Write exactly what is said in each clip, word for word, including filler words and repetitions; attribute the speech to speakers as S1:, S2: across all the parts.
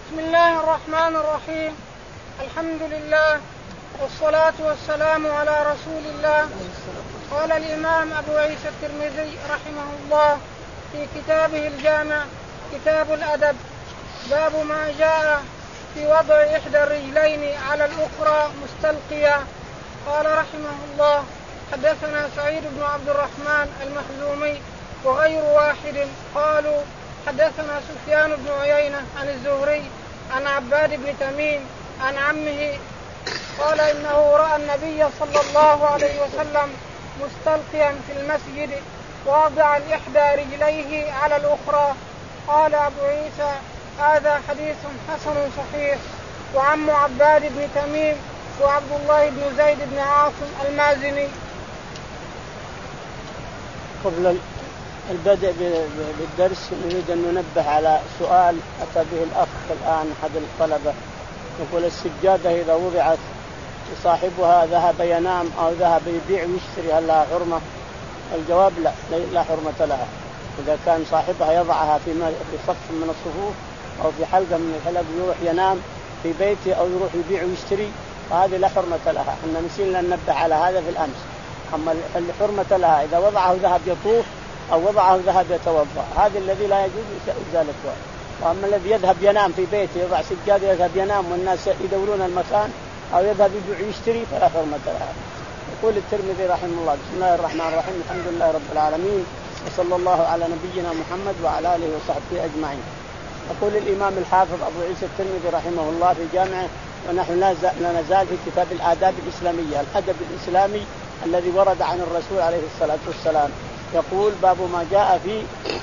S1: بسم الله الرحمن الرحيم. الحمد لله والصلاة والسلام على رسول الله. قال الإمام أبو عيسى الترمذي رحمه الله في كتابه الجامع كتاب الأدب باب ما جاء في وضع إحدى الرجلين على الأخرى مستلقيا. قال رحمه الله حدثنا سعيد بن عبد الرحمن المخزومي وغير واحد قالوا حدثنا سفيان بن عيينة عن الزهري عن عباد بن تميم عن عمه قال إنه رأى النبي صلى الله عليه وسلم مستلقيا في المسجد واضعا إحدى رجليه على الأخرى. قال أبو عيسى هذا حديث حسن صحيح. وعم عباد بن تميم وعبد الله بن زيد بن عاصم المازني.
S2: قبل البدء بالدرس نريد أن ننبه على سؤال أتى به الأخ الآن أحد الطلبة، يقول السجادة إذا وضعت صاحبها ذهب ينام أو ذهب يبيع ويشتري هل لها حرمة؟ الجواب لا، لا حرمة لها. إذا كان صاحبها يضعها في صف من الصفوف أو في حلقة من الحلق يروح ينام في بيته أو يروح يبيع ويشتري فهذه لا حرمة لها. احنا نسينا ننبه على هذا في الأمس. أما الحرمة لها إذا وضعه ذهب يطوف أو وضعه ذهب يتوضأ، هذا الذي لا يجوز إزالته. وأما الذي يذهب ينام في بيته يضع سجادة يذهب ينام والناس يدورون المكان أو يذهب يبيع ويشتري فلا حرمة لها. يقول الترمذي رحمه الله بسم الله الرحمن الرحيم الحمد لله رب العالمين وصلى الله على نبينا محمد وعلى آله وصحبه أجمعين. يقول الإمام الحافظ أبو عيسى الترمذي رحمه الله في جامعه ونحن لا نزال في كتاب الآداب الإسلامية الأدب الإسلامي الذي ورد عن الرسول عليه الصلاة والسلام. يقول باب ما جاء في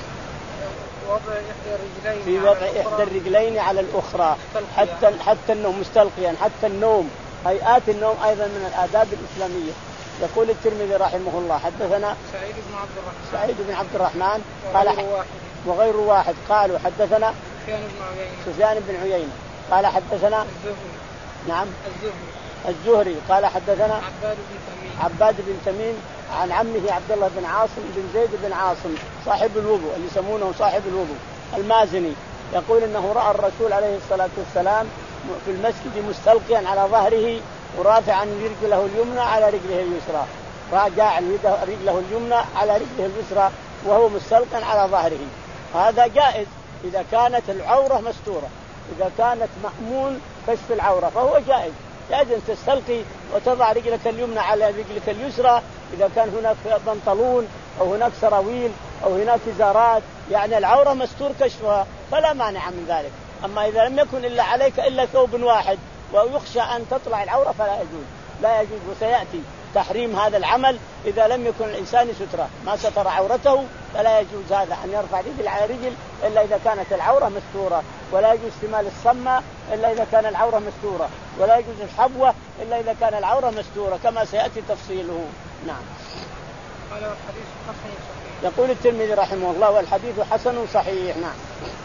S1: وضع إحدى الرجلين
S2: في وضع إحدى الرجلين على الأخرى حتى حتى النوم مستلقيا حتى النوم هيئات النوم أيضا من الآداب الإسلامية. يقول الترمذي رحمه الله حدثنا
S1: سعيد بن عبد الرحمن
S2: سعيد بن عبد الرحمن
S1: قال
S2: واحد وغير واحد قالوا حدثنا
S1: سفيان بن عيينة
S2: سفيان بن عيينة قال حدثنا
S1: الزهري
S2: نعم
S1: الزهري
S2: الزهري قال حدثنا
S1: عباد بن تميم
S2: عباد بن تميم عن عمه عبد الله بن عاصم بن زيد بن عاصم صاحب الوضوء اللي يسمونه صاحب الوضوء المازني. يقول انه راى الرسول عليه الصلاه والسلام في المسجد مستلقيا على ظهره ورافعا رجله اليمنى على رجله اليسرى، راجع رجله اليمنى على رجله اليسرى وهو مستلقيا على ظهره. هذا جائز اذا كانت العوره مستوره، اذا كانت مأمون كشف العوره فهو جائز. جائز أن تستلقي وتضع رجلك اليمنى على رجلك اليسرى إذا كان هناك بنطلون أو هناك سراويل أو هناك إزارات يعني العورة مستور كشفها فلا مانع من ذلك. أما إذا لم يكن إلا عليك إلا ثوب واحد ويخشى أن تطلع العورة فلا يجوز لا يجوز. وسيأتي تحريم هذا العمل إذا لم يكن الإنسان سترة ما ستر عورته فلا يجوز هذا أن يرفع رجل على رجل إلا إذا كانت العورة مستورة، ولا يجوز استعمال الصمة إلا إذا كان العورة مستورة، ولا يجوز الحبوة إلا إذا كان العورة مستورة كما سيأتي تفصيله. نعم.
S1: قال الحديث حسن صحيح.
S2: يقول الترمذي رحمه الله والحديث حسن صحيح. نعم.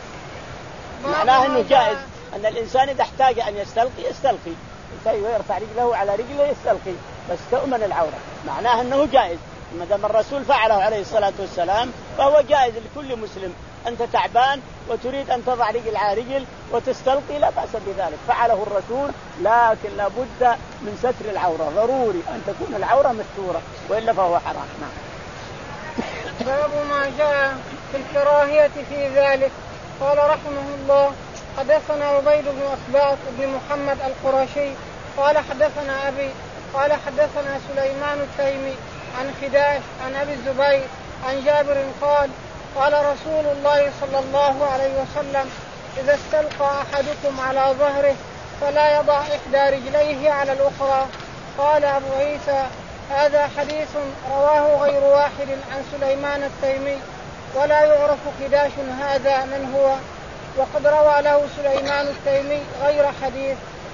S2: معناه أنه جائز أن الإنسان إذا احتاج أن يستلقي يستلقي يرفع رجله على رجله يستلقي بس تؤمن العورة، معناه أنه جائز. ما دام الرسول فعله عليه الصلاة والسلام فهو جائز لكل مسلم. أنت تعبان وتريد أن تضع رجل على رجل وتستلقي لا بأس بذلك، فعله الرسول، لكن لابد من ستر العورة، ضروري أن تكون العورة مستورة وإلا فهو حرام. نعم.
S1: باب ما جاء في الكراهية في ذلك. قال رحمه الله حدثنا عبيد بن أسباط بن محمد القرشي قال حدثنا أبي قال حدثنا سليمان التيمي عن خداش عن أبي الزبير عن جابر قال قال رسول الله صلى الله عليه وسلم إذا استلقى أحدكم على ظهره فلا يضع إحدى رجليه على الأخرى. قال أبو عيسى هذا حديث رواه غير واحد عن سليمان التيمي ولا يعرف خداش هذا من هو، وقد روى له سليمان التيمي غير حديث.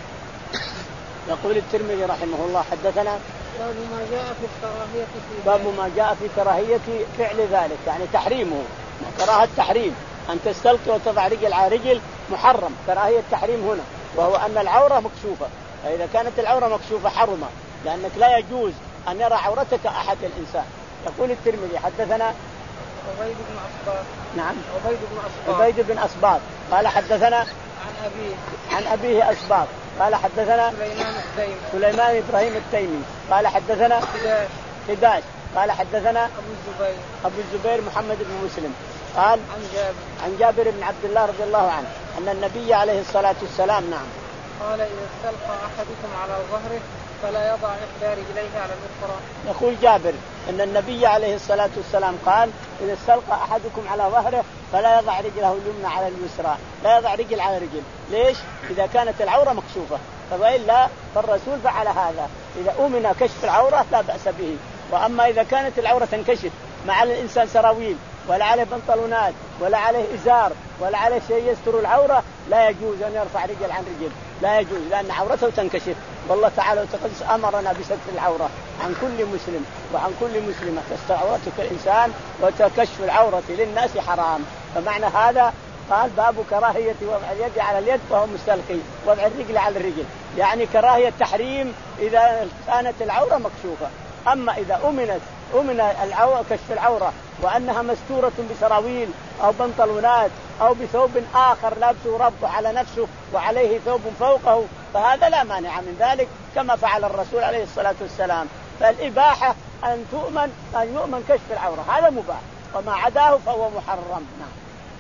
S2: يقول الترمذي رحمه الله حدثنا
S1: باب ما جاء في الكراهية في
S2: باب ما جاء في كراهية فعل ذلك يعني تحريمه، كراهة تحريم أن تستلقي وتضع رجل على رجل محرم، كراهية تحريم هنا وهو أن العورة مكشوفة، فإذا كانت العورة مكشوفة حرمة لأنك لا يجوز أن يرى عورتك أحد الإنسان. يقول الترمذي حدثنا
S1: عبيد بن أسباط
S2: نعم
S1: عبيد بن أسباط
S2: عبيد بن أسباط قال حدثنا
S1: عن أبيه
S2: عن أبيه أسباط قال حدثنا
S1: سليمان التيمي
S2: سليمان إبراهيم التيمي قال حدثنا
S1: خداش
S2: خداش قال حدثنا
S1: أبو الزبير
S2: أبو الزبير محمد بن مسلم قال
S1: عن جابر
S2: عن جابر بن عبد الله رضي الله عنه أن النبي عليه الصلاة والسلام نعم
S1: قال إذا استلقى أحدكم على ظهره فلا يضع إحدى رجليه على الأخرى.
S2: يقول جابر أن النبي عليه الصلاة والسلام قال إذا استلقى أحدكم على ظهره فلا يضع رجله اليمنى على اليسرى، لا يضع رجل على رجل. ليش؟ إذا كانت العورة مكشوفة، فإلا فالرسول فعل هذا. إذا أمن كشف العورة لا بأس به، وأما إذا كانت العورة تنكشف مع الإنسان سراويل ولا عليه بنطلونات ولا عليه إزار ولا عليه شيء يستر العورة لا يجوز أن يرفع رجل عن رجل، لا يجوز، لأن عورته تنكشف. والله تعالى وتقدس أمرنا بستر العورة عن كل مسلم وعن كل مسلمة. تستر عورتك الإنسان وتكشف العورة للناس حرام. فمعنى هذا قال باب كراهية وضع اليد على اليد وهو مستلقي، وضع الرجل على الرجل، يعني كراهية تحريم إذا كانت العورة مكشوفة. أما إذا أمنت أمن العورة كشف العورة وأنها مستورة بسراويل أو بنطلونات أو بثوب آخر لابسه ربطه على نفسه وعليه ثوب فوقه، فهذا لا مانع من ذلك كما فعل الرسول عليه الصلاة والسلام. فالإباحة أن تؤمن أن يؤمن كشف العورة، هذا مباح، وما عداه فهو محرم. نعم.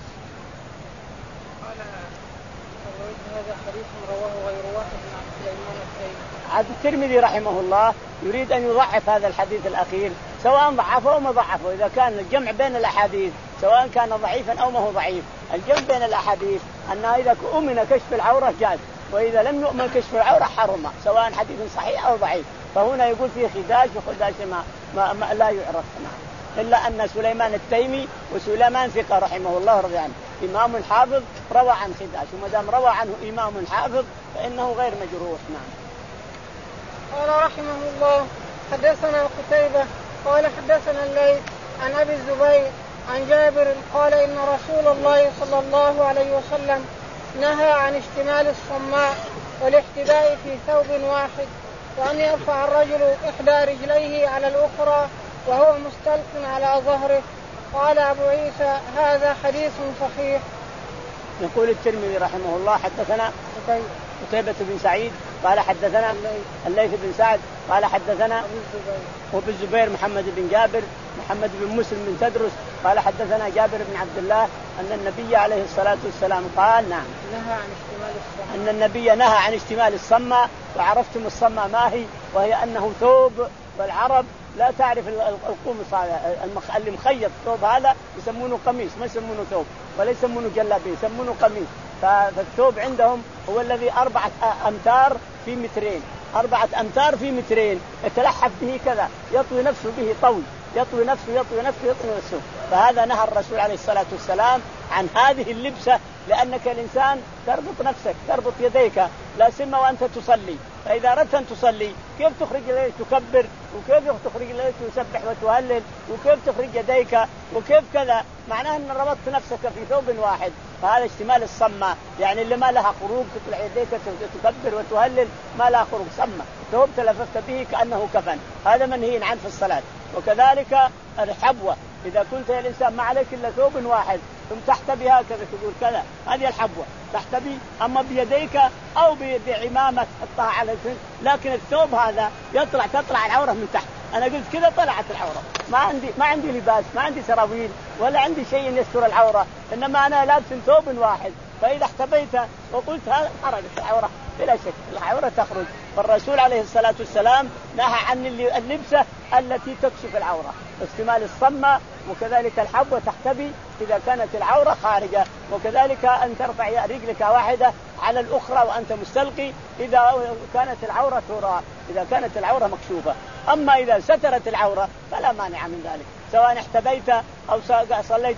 S1: هذا حديث رواه غير واحد عن سليمان التيمي.
S2: عبد الترمذي رحمه الله يريد أن يضعف هذا الحديث الأخير، سواء ضعفه أو ما ضعفه. إذا كان الجمع بين الأحاديث سواء كان ضعيفا أو ما هو ضعيف، الجمع بين الأحاديث أنها إذا أمن كشف العورة جاز، وإذا لم يؤمن كشف العورة حرم، سواء حديث صحيح أو ضعيف. فهنا يقول فيه خداج وخداج ما, ما, ما لا يعرف، إلا أن سليمان التيمي وسليمان ثقة رحمه الله رضي عنه إمام حافظ روى عن خداج، وما دام روى عنه إمام حافظ فإنه غير مجروح. نعم.
S1: قال رحمه الله حدثنا قتيبة قال حدثنا الليث عن أبي الزبير عن جابر قال إن رسول الله صلى الله عليه وسلم نهى عن اشتمال الصماء والاحتباء في ثوب واحد، وأن يرفع الرجل إحدى رجليه على الأخرى وهو مستلق على ظهره. قال أبو عيسى هذا حديث صحيح.
S2: يقول الترمذي رحمه الله حدثنا قتيبة بن سعيد قال حدثنا الليث بن سعد قال حدثنا أبو الزبير محمد بن جابر محمد بن مسلم بن تدرس قال حدثنا جابر بن عبد الله أن النبي عليه الصلاة والسلام قال نعم
S1: نهى عن اشتمال الصمة.
S2: أن النبي نهى عن اشتمال الصمة. وعرفتم الصمة ما هي؟ وهي أنه ثوب، والعرب لا تعرف القمص اللي مخيط ثوب هذا يسمونه قميص، ما يسمونه ثوب ولا يسمونه جلابيه، يسمونه قميص. فالثوب عندهم هو الذي أربعة أمتار في مترين، أربعة أمتار في مترين، يتلحف به كذا، يطوي نفسه به طوي، يطوي نفسه يطوي نفسه يطوي نفسه. فهذا نهى الرسول عليه الصلاة والسلام عن هذه اللبسة، لأنك الإنسان تربط نفسك، تربط يديك، لا سيما وأنت تصلي. فإذا أردت أن تصلي كيف تخرج يديك تكبر، وكيف تخرج يديك تسبح وتهلل، وكيف تخرج يديك، وكيف كذا، معناه أن ربطت نفسك في ثوب واحد. فهذا اشتمال الصمة، يعني اللي ما لها خروج تطلع يديك تكبر وتهلل ما لها خروج، صمة ثوب تلففت به كأنه كفن، هذا منهي عنه في الصلاة. وكذلك الحبوة، إذا كنت يا الإنسان ما عليك إلا ثوب واحد ثم تحتبي هكذا تقول كذا، هذه الحبوة تحتبي، أما بيديك أو بعمامة تحطها على الفن، لكن الثوب هذا يطلع تطلع العورة من تحت. أنا قلت كذا طلعت العورة، ما عندي ما عندي لباس، ما عندي سراويل ولا عندي شيء يستر العورة، إنما أنا لابس ثوب واحد. فإذا احتبيت وقلت هذا خرجت العورة بلا شك، العورة تخرج. فالرسول عليه الصلاة والسلام نهى عن اللبسة التي تكشف العورة، استعمال الصمة، وكذلك الحبوة تحتبي إذا كانت العورة خارجة، وكذلك أن ترفع رجلك واحدة على الأخرى وأنت مستلقي إذا كانت العورة ترى، إذا كانت العورة مكشوفة. أما إذا سترت العورة فلا مانع من ذلك، سواء احتبيت أو صليت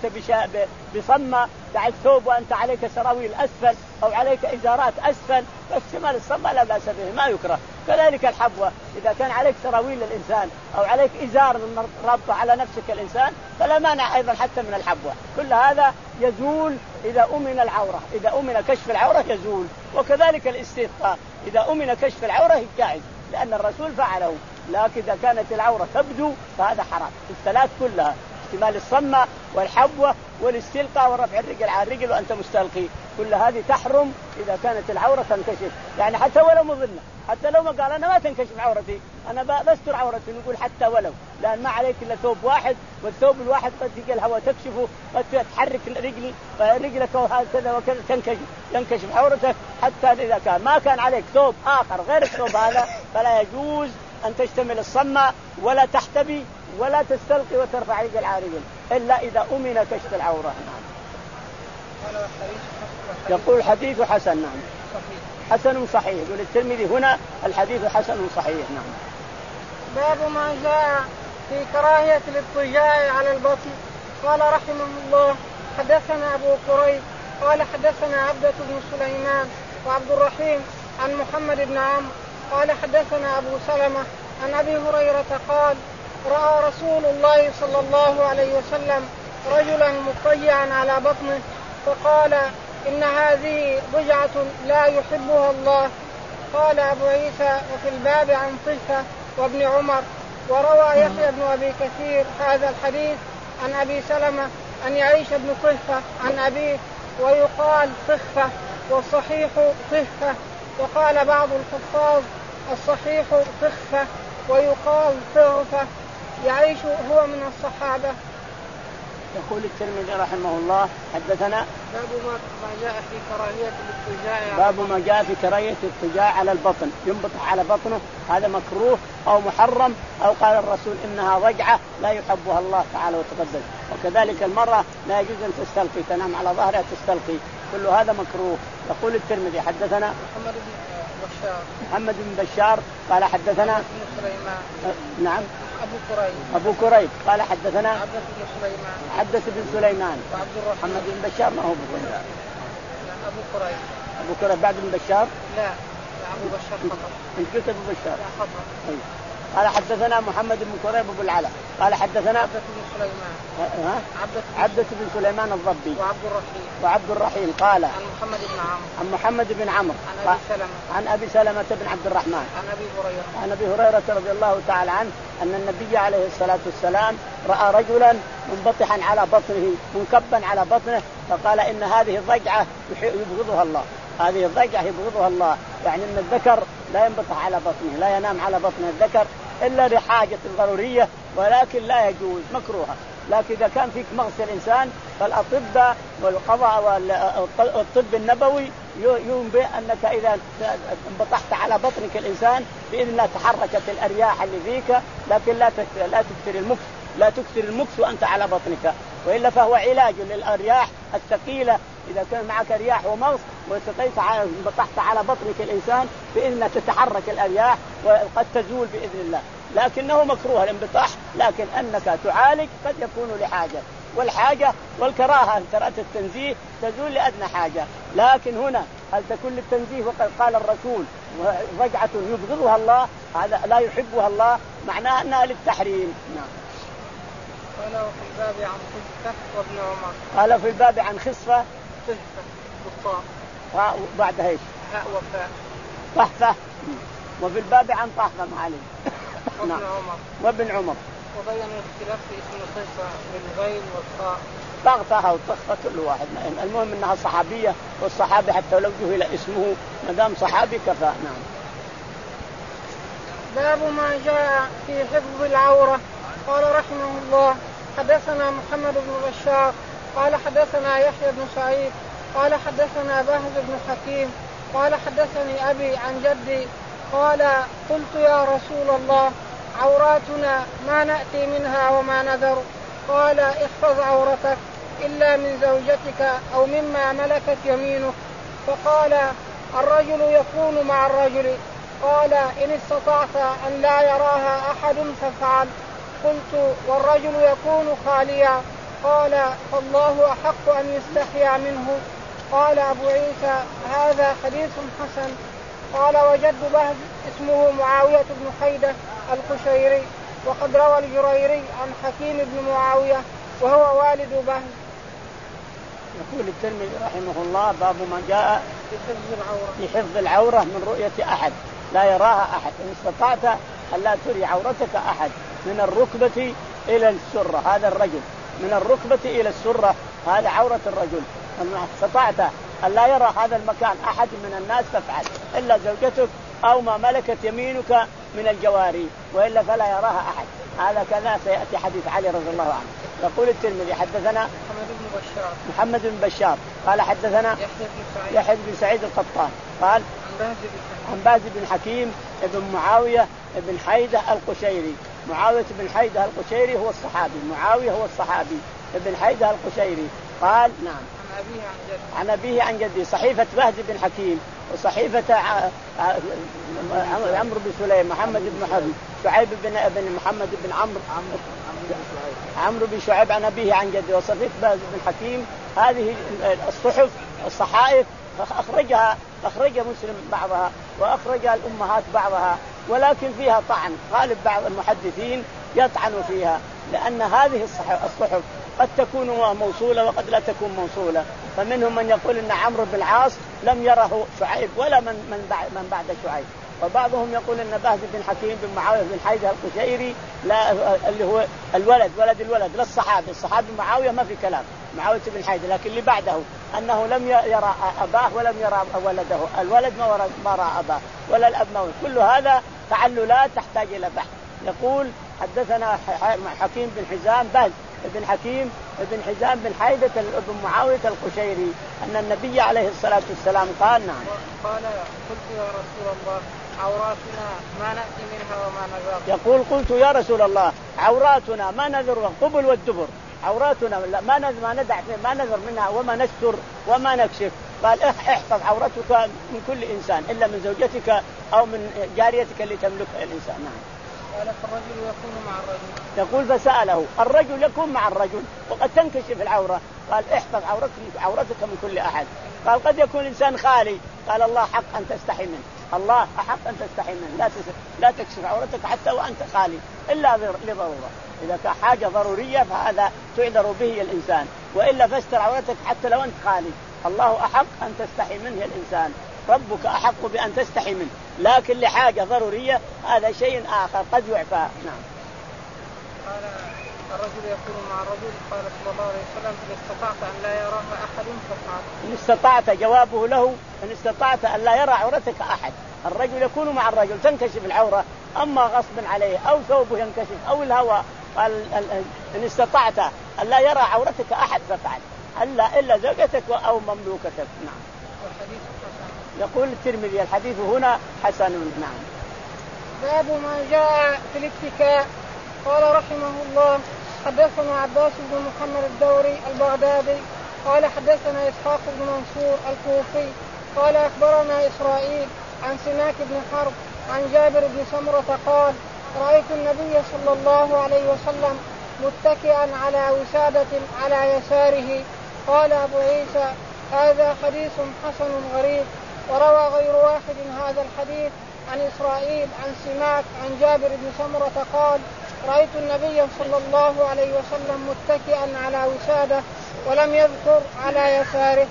S2: بصمة تحت ثوب وأنت عليك سراويل أسفل أو عليك إزارات أسفل، فاستعمال الصمة لا بأس به، ما يكره. كذلك الحبوة، إذا كان عليك سراويل للإنسان أو عليك إزار رابطة على نفسك الإنسان فلا مانع أيضا حتى من الحبوة. كل هذا يزول إذا أمن العورة، إذا أمن كشف العورة يزول. وكذلك الاستسقاء إذا أمن كشف العورة جائز، لأن الرسول فعله. لكن إذا كانت العورة تبدو فهذا حرام. الثلاث كلها، احتمال الصمة والحبوة والاستلقاء ورفع الرجل على الرجل وأنت مستلقي، كل هذه تحرم إذا كانت العورة تنكشف، يعني حتى ولو مظلة، حتى لو ما قال أنا ما تنكشف عورتي أنا بستر عورتي، نقول حتى ولو، لأن ما عليك إلا ثوب واحد، والثوب الواحد قد تجي الهواء تكشفه، قد تحرك رجل رجلك وهكذا وكذا تنكشف ينكشف عورتك. حتى إذا كان ما كان عليك ثوب آخر غير الثوب هذا فلا يجوز أن تشتمل الصمة ولا تحتبي ولا تستلقي وترفع رجل عارجل إلا إذا أمن كشف العورة. يقول حديث حسن. نعم حسن صحيح. يقول الترمذي هنا الحديث حسن صحيح. نعم.
S1: باب ما جاء في كراهية الاضطجاع على البطن. قال رحمه الله حدثنا أبو قريب قال حدثنا عبدة بن سليمان وعبد الرحيم عن محمد بن عمرو قال حدثنا أبو سلمة عن أبي هريرة قال رأى رسول الله صلى الله عليه وسلم رجلا مضطجعا على بطنه فقال إن هذه ضجعة لا يحبها الله. قال أبو عيسى وفي الباب عن طلحة وابن عمر. وروى يحيى بن أبي كثير هذا الحديث عن أبي سلمة أن يعيش بن طلحة عن أبيه ويقال طخفة والصحيح طخفة. وقال بعض الحفاظ الصحيح طخفة ويقال طغفة. يعيش هو من الصحابة.
S2: يقول الترمذي رحمه الله حدثنا
S1: باب ما جاء في كراهية الاضطجاع
S2: باب ما جاء في كراهية الاضطجاع على البطن، ينبطح على بطنه، هذا مكروه أو محرم، أو قال الرسول إنها ضجعة لا يحبها الله تعالى وتقدس. وكذلك المرأة لا يجوز أن تستلقي، تنام على ظهرها تستلقي، كل هذا مكروه. يقول الترمذي حدثنا
S1: محمد بن بشار
S2: محمد بن بشار قال حدثنا
S1: بن سليمان
S2: أه نعم
S1: أبو كريب
S2: أبو كريب قال حدثنا
S1: عبدة بن سليمان
S2: عبدة بن سليمان
S1: وعبد الرحمن.
S2: محمد بن بشار ما هو أبو كريب.
S1: أبو كريب
S2: أبو كريب بعد بن بشار.
S1: لا أبو بشار خطأ.
S2: أنت قلت أبو بشار.
S1: لا خطأ.
S2: أي. قال حدثنا محمد بن كريب أبو العلا قال حدثنا
S1: عبدة بن سليمان
S2: ها
S1: عبدة
S2: عبدة بن سليمان الضبي
S1: وعبد الرحيم
S2: وعبد الرحيم قال
S1: عن محمد بن عمرو
S2: عن محمد بن عمرو
S1: عن أبي سلمة
S2: عن أبي سلمة بن عبد الرحمن
S1: عن أبي هريرة
S2: عن أبي هريرة رضي الله تعالى عنه أن النبي عليه الصلاة والسلام رأى رجلا منبطحا على بطنه منكبا على بطنه فقال إن هذه ضجعة يبغضها الله، هذه الضجعة يبغضها الله، يعني أن الذكر لا ينبطح على بطنه، لا ينام على بطن الذكر إلا لحاجة ضرورية، ولكن لا يجوز مكروها. لكن إذا كان فيك مغص الإنسان فالأطباء والقضاء والطب النبوي ينبئ أنك إذا انبطحت على بطنك الإنسان بإذن الله تحركت الأرياح اللي فيك، لكن لا لا تكثر المكس لا تكثر المكس وأنت على بطنك، وإلا فهو علاج للأرياح الثقيلة. إذا كان معك رياح ومغص واستطيعت انبطحت على بطنك الإنسان بإذن الله تتحرك الأرياح وقد تزول بإذن الله، لكنه مكروه الانبطاح، لكن أنك تعالج قد يكون لحاجة، والحاجة والكراهة كراهة التنزيه تزول لأدنى حاجة، لكن هنا هل تكون للتنزيه وقد قال الرسول ضجعة يبغضها الله، هذا لا يحبها الله، معناها أنها للتحريم. نعم.
S1: قال في الباب عن خصفة وابن عمر.
S2: قال في الباب عن خصفة
S1: خصفة بالطاء
S2: وبعدها ايش؟
S1: هاء وفاء
S2: طحفة، وفي الباب عن طحفة معلم.
S1: وابن عمر
S2: وابن عمر.
S1: وبين الاختلاف في اسم خصفة بالغين والطاء.
S2: طغفة أو طخفة كل واحد، المهم أنها صحابية، والصحابي حتى لو جهل اسمه ما دام صحابي كفى. نعم.
S1: باب ما جاء في حفظ العورة. قال رحمه الله حدثنا محمد بن بشار قال حدثنا يحيى بن سعيد قال حدثنا بهز بن حكيم قال حدثني أبي عن جدي قال قلت يا رسول الله عوراتنا ما نأتي منها وما نذر. قال احفظ عورتك إلا من زوجتك أو مما ملكت يمينك. فقال الرجل يكون مع الرجل. قال إن استطعت أن لا يراها أحد فافعل. قلت والرجل يكون خاليا. قال فالله أحق أن يستحيا منه. قال أبو عيسى هذا حديث حسن. قال وجد بهز اسمه معاوية بن حيدة القشيري وقد روى الجريري عن حكيم بن معاوية وهو والد بهز.
S2: يقول الترمذي رحمه الله باب ما جاء
S1: في حفظ العورة
S2: في حفظ العورة من رؤية أحد لا يراها أحد، إن استطعت أن لا تري عورتك أحد من الركبة إلى السرة، هذا الرجل من الركبة إلى السرة هذا عورة الرجل، إن استطعت أن لا يرى هذا المكان أحد من الناس فافعل إلا زوجتك أو ما ملكت يمينك من الجواري وإلا فلا يراها أحد. هذا كذا سيأتي حديث علي رضي الله عنه. يقول الترمذي حدثنا
S1: محمد بن بشار
S2: محمد بن بشار قال حدثنا يحيى بن سعيد القطان قال عن باز بن حكيم ابن معاوية ابن حيدة القشيري. معاوية بن حيدة القشيري هو الصحابي، معاوية هو الصحابي ابن حيدة القشيري قال نعم عن أبيه عن جده. صحيفة بهز بن حكيم وصحيفة عمرو بن سليم محمد بن حرب شعيب بن ابن محمد بن عمرو عمرو بن شعيب عن أبيه عن جده. وصحيفة بهز بن حكيم هذه الصحف الصحائف أخرجها أخرج مسلم بعضها وأخرج الأمهات بعضها، ولكن فيها طعن. غالب بعض المحدثين يطعن فيها لأن هذه الصحف قد تكون موصولة وقد لا تكون موصولة. فمنهم من يقول إن عمرو بن العاص لم يره شعيب ولا من من بعد من بعد شعيب، وبعضهم يقول إن بهز بن حكيم بن معاوية بن حيدة القشيري لا اللي هو الولد ولد الولد لا الصحابي. الصحابي معاوية ما في كلام معاوية بن حيدة، لكن اللي بعده أنه لم يرى أباه ولم يرى ولده، الولد ما رأى أباه ولا الأب ما. كل هذا تعللات تحتاج إلى بحث. يقول حدثنا حكيم بن حزام بهز بن حكيم بن حزام بن حيدة بن معاوية القشيري أن النبي عليه الصلاة والسلام قال نعم
S1: قال قلت يا رسول الله عوراتنا ما نأتي منها وما نذر.
S2: يقول قلت يا رسول الله عوراتنا ما نذر القبل والدبر، عوراتنا ما نذر ما ندع ما نذر منها وما نستر وما نكشف. قال احفظ عورتك من كل إنسان إلا من زوجتك أو من جاريتك اللي تملكها الإنسان. نعم.
S1: قال فالرجل يكون مع الرجل.
S2: يقول فسأله الرجل يكون مع الرجل وقد تنكشف العورة. قال احفظ عورتك عورتك من كل أحد. قال قد يكون إنسان خالي. قال الله حق أن تستحي منه، الله أحق أن تستحي منه، لا لا تكشف عورتك حتى وأنت خالي إلا لضرورة. إذا كان حاجة ضرورية فهذا تعذر به الإنسان، وإلا فاستر عورتك حتى لو أنت خالي. الله أحق أن تستحي منه الإنسان، ربك أحق بأن تستحي منه، لكن لحاجة ضرورية هذا شيء آخر قد يعفى. نعم.
S1: قال الرجل يكون مع الرجل. قال صلى الله عليه وسلم إن استطعت أن لا يراها أحد فافعل.
S2: إن استطعت جوابه له إن استطعت أن لا يرى عورتك أحد. الرجل يكون مع الرجل تنكشف العورة، أما غصب عليه أو ثوبه ينكشف أو الهواء. قال إن استطعت أن لا يرى عورتك أحد فافعل ألا إلا زوجتك أو مملوكتك. نعم.
S1: والحديث حسن.
S2: يقول الترمذي الحديث هنا حسن. نعم.
S1: باب ما جاء في الاتكاء. قال رحمه الله حدثنا عباس بن محمد الدوري البغدادي قال حدثنا إسحاق بن منصور الكوفي قال أخبرنا إسرائيل عن سماك بن حرب عن جابر بن سمرة قال رأيت النبي صلى الله عليه وسلم متكئا على وسادة على يساره. قال أبو عيسى هذا حديث حسن غريب. وروى غير واحد هذا الحديث عن إسرائيل عن سماك عن جابر بن سمرة قال رأيت النبي صلى الله عليه وسلم متكئا على وسادة ولم يذكر على يساره.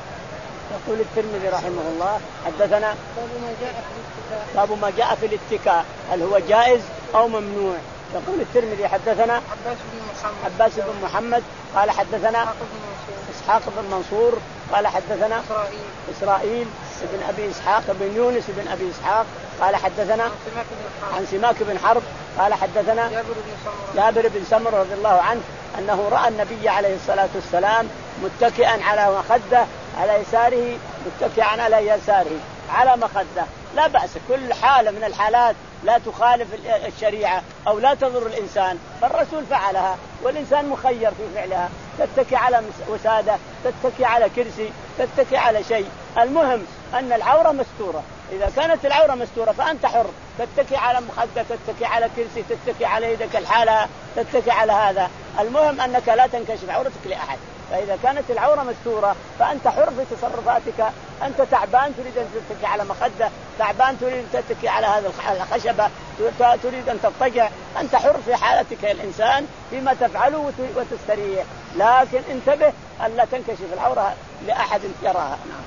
S2: يقول الترمذي رحمه الله حدثنا
S1: باب ما جاء في الاتكاء.
S2: باب ما جاء في الاتكاء هل هو جائز أو ممنوع. يقول الترمذي حدثنا
S1: عباس بن محمد
S2: عباس بن محمد قال حدثنا إسحاق بن منصور قال حدثنا
S1: إسرائيل
S2: إسرائيل بن أبي إسحاق بن يونس بن أبي إسحاق قال حدثنا عن سماك بن حرب قال حدثنا جابر بن سمرة رضي الله عنه أنه رأى النبي عليه الصلاة والسلام متكئا على مخدة على يساره متكئا على يساره على مخدة. لا بأس، كل حالة من الحالات لا تخالف الشريعة أو لا تضر الإنسان فالرسول فعلها، والإنسان مخير في فعلها. تتكي على وسادة، تتكي على كرسي، تتكي على شيء، المهم أن العورة مستورة. إذا كانت العورة مستورة فأنت حر، تتكي على مخدة، تتكي على كرسي، تتكي على يدك الحالة، تتكي على هذا، المهم أنك لا تنكشف عورتك لأحد. فإذا كانت العورة مستورة فأنت حر في تصرفاتك. أنت تعبان تريد أن تتكي على مخدة، تعبان تريد أن تتكي على هذا الخشبة، تريد أن تضطجع، أنت حر في حالتك الإنسان فيما تفعله وتستريح، لكن انتبه أن لا تنكشف العورة لأحد يراها. نعم.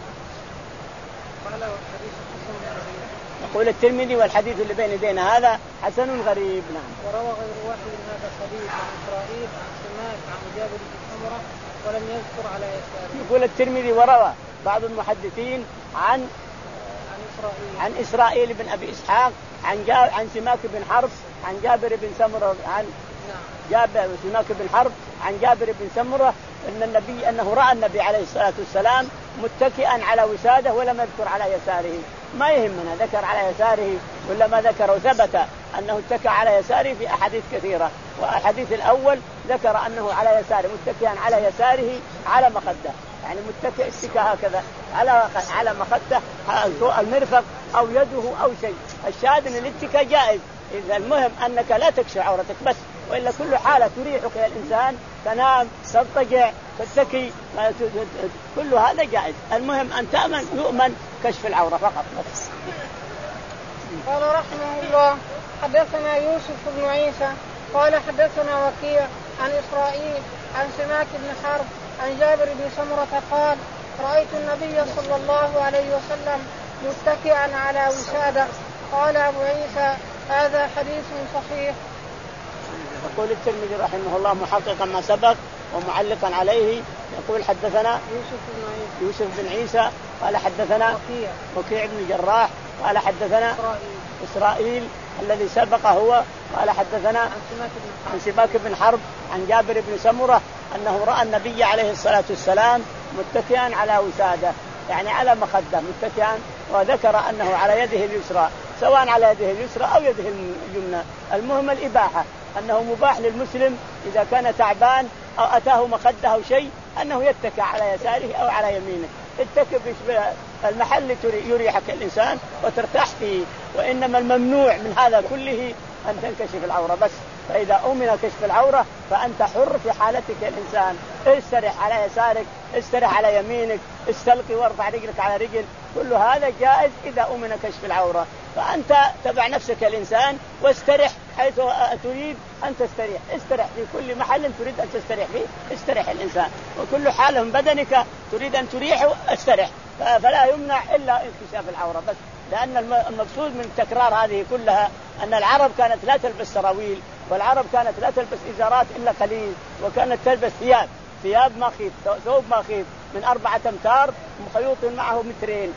S2: يقول الترمذي والحديث اللي بين يدينا هذا حسن غريب. نعم.
S1: وروى غير واحد من هذا الحديث عن إسرائيل عن سماك عن جابر بن سمرة ولم يذكر على يساره.
S2: يقول الترمذي وروى بعض المحدثين عن
S1: عن إسرائيل
S2: عن إسرائيل بن أبي إسحاق عن جاب عن سماك بن حرب عن جابر بن سمرة عن جابر سماك بن حرب عن جابر بن سمرة أن النبي أنه رأى النبي عليه الصلاة والسلام متكئا على وسادة ولم يذكر على يساره. ما يهمنا ذكر على يساره ولا ما ذكر، وثبت أنه اتكى على يساره في أحاديث كثيرة. والحديث الأول ذكر أنه على يساره متكئا على يساره على مخدة، يعني متكئ اتكى هكذا على على مخدة المرفق أو يده أو شيء. الشاهد أن الاتكاء جائز، إذا المهم أنك لا تكشف عورتك بس، وإلا كل حالة تريحك يا الإنسان تنام تضطجع تتكي كل هذا جائز. المهم أن تأمن يؤمن كشف العورة فقط بس.
S1: قال رحمه الله حدثنا يوسف بن عيسى قال حدثنا وكيع عن إسرائيل عن سماك بن حرب عن جابر بن سمرة قال رأيت النبي صلى الله عليه وسلم متكئا على وسادة. قال أبو عيسى هذا حديث صحيح.
S2: يقول الترمذي رحمه الله محققا ما سبق ومعلقا عليه، يقول حدثنا
S1: يوسف بن عيسى,
S2: يوسف بن عيسى قال حدثنا
S1: وكيع,
S2: وكيع بن جراح قال حدثنا
S1: إسرائيل,
S2: إسرائيل الذي سبق هو قال حدثنا عن سماك بن حرب عن جابر بن سمرة أنه رأى النبي عليه الصلاة والسلام متكئا على وسادة، يعني على مخدة متكئا، وذكر أنه على يده اليسرى، سواء على يده اليسرى أو يده اليمنى. المهم الإباحة، أنه مباح للمسلم إذا كان تعبان أو أتاه مخدة أو شيء أنه يتكى على يساره أو على يمينه. التكى في المحل يريحك الإنسان وترتاح فيه، وإنما الممنوع من هذا كله أن تنكشف العورة بس. فإذا أمن كشف العورة فأنت حر في حالتك الإنسان، استرح على يسارك استرح على يمينك استلقي وارفع رجلك على رجل، كل هذا جائز إذا أمن كشف العورة. فأنت تبع نفسك الإنسان واسترح حيث تريد أن تستريح، استرح في كل محل تريد أن تستريح فيه استرح الإنسان، وكل حال من بدنك تريد أن تريحه استرح، فلا يمنع إلا انكشاف العورة بس. لأن المقصود من تكرار هذه كلها أن العرب كانت لا تلبس سراويل، والعرب كانت لا تلبس إزارات إلا قليل، وكانت تلبس ثياب ثياب مخيط ثوب مخيط من أربعة أمتار مخيوط معه مترين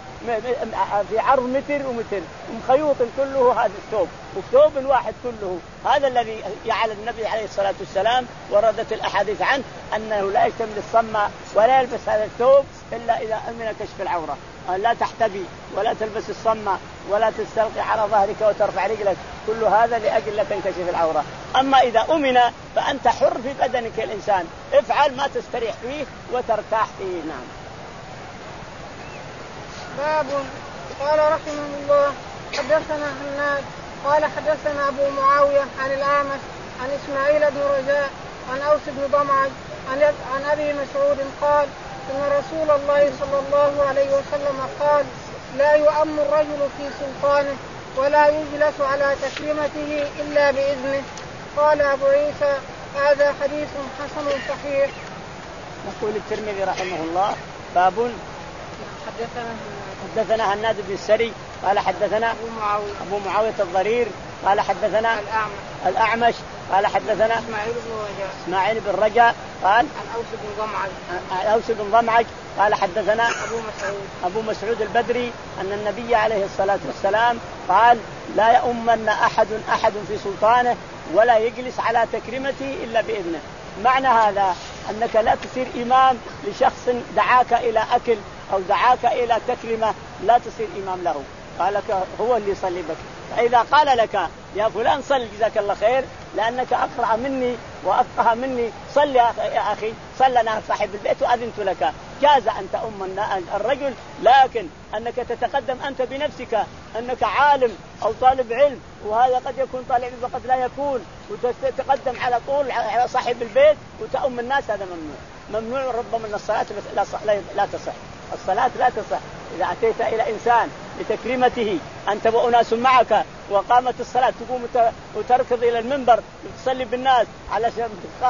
S2: في عرض متر ومتر مخيوط كله هذا الثوب، وثوب واحد كله. هذا الذي جعل النبي عليه الصلاة والسلام وردت الأحاديث عنه أنه لا يشتمل الصمة ولا يلبس هذا الثوب إلا إذا أمن كشف العورة، لا تحتبي ولا تلبس الصمة ولا تستلقي على ظهرك وترفع رجلك، كل هذا لأجل لا تنكشف العورة. أما إذا أمن فأنت حر في بدنك الإنسان، افعل ما تستريح فيه وترتاح فيه. نعم.
S1: باب. قال رحمه الله حدثنا هناد قال حدثنا أبو معاوية عن الأعمش عن إسماعيل بن رجاء عن أوس بن ضمعج عن, عن أبي مسعود قال إن رسول الله صلى الله عليه وسلم قال لا يؤم الرجل في سلطانه ولا يجلس على تكريمته إلا بإذنه. قال أبو عيسى هذا حديث حسن صحيح.
S2: يقول الترمذي رحمه الله باب.
S1: حدثنا
S2: حدثنا هناد بن السري قال حدثنا
S1: أبو معاوية
S2: أبو معاوية الضرير قال حدثنا
S1: الأعمش
S2: الأعمش قال حدثنا
S1: إسماعيل بن رجاء
S2: إسماعيل بن رجاء قال
S1: عن أوس بن ضمعج
S2: عن أوس بن ضمعج قال حدثنا
S1: أبو مسعود
S2: أبو مسعود البدري أن النبي عليه الصلاة والسلام قال لا يؤمن أحد أحد في سلطانه ولا يجلس على تكريمته إلا بإذنه. معنى هذا أنك لا تصير إمام لشخص دعاك إلى أكل أو دعاك إلى تكريمة، لا تصير إمام له، قال لك هو اللي يصلي بك. فإذا قال لك يا فلان صل جزاك الله خير لأنك أقرأ مني وأفقه مني، صل يا أخي صل أنا صاحب البيت وأذنت لك، جاز أن تؤم الرجل. لكن أنك تتقدم أنت بنفسك أنك عالم أو طالب علم، وهذا قد يكون طالب علم وقد لا يكون، وتتقدم على طول على صاحب البيت وتؤم الناس، هذا ممنوع. ممنوع ربما من الصلاة لا, لا تصح، الصلاة لا تصح. إذا أتيت إلى إنسان لتكريمته أنت وأناس معك وقامت الصلاة تقوم وتركض إلى المنبر وتصلي بالناس علشان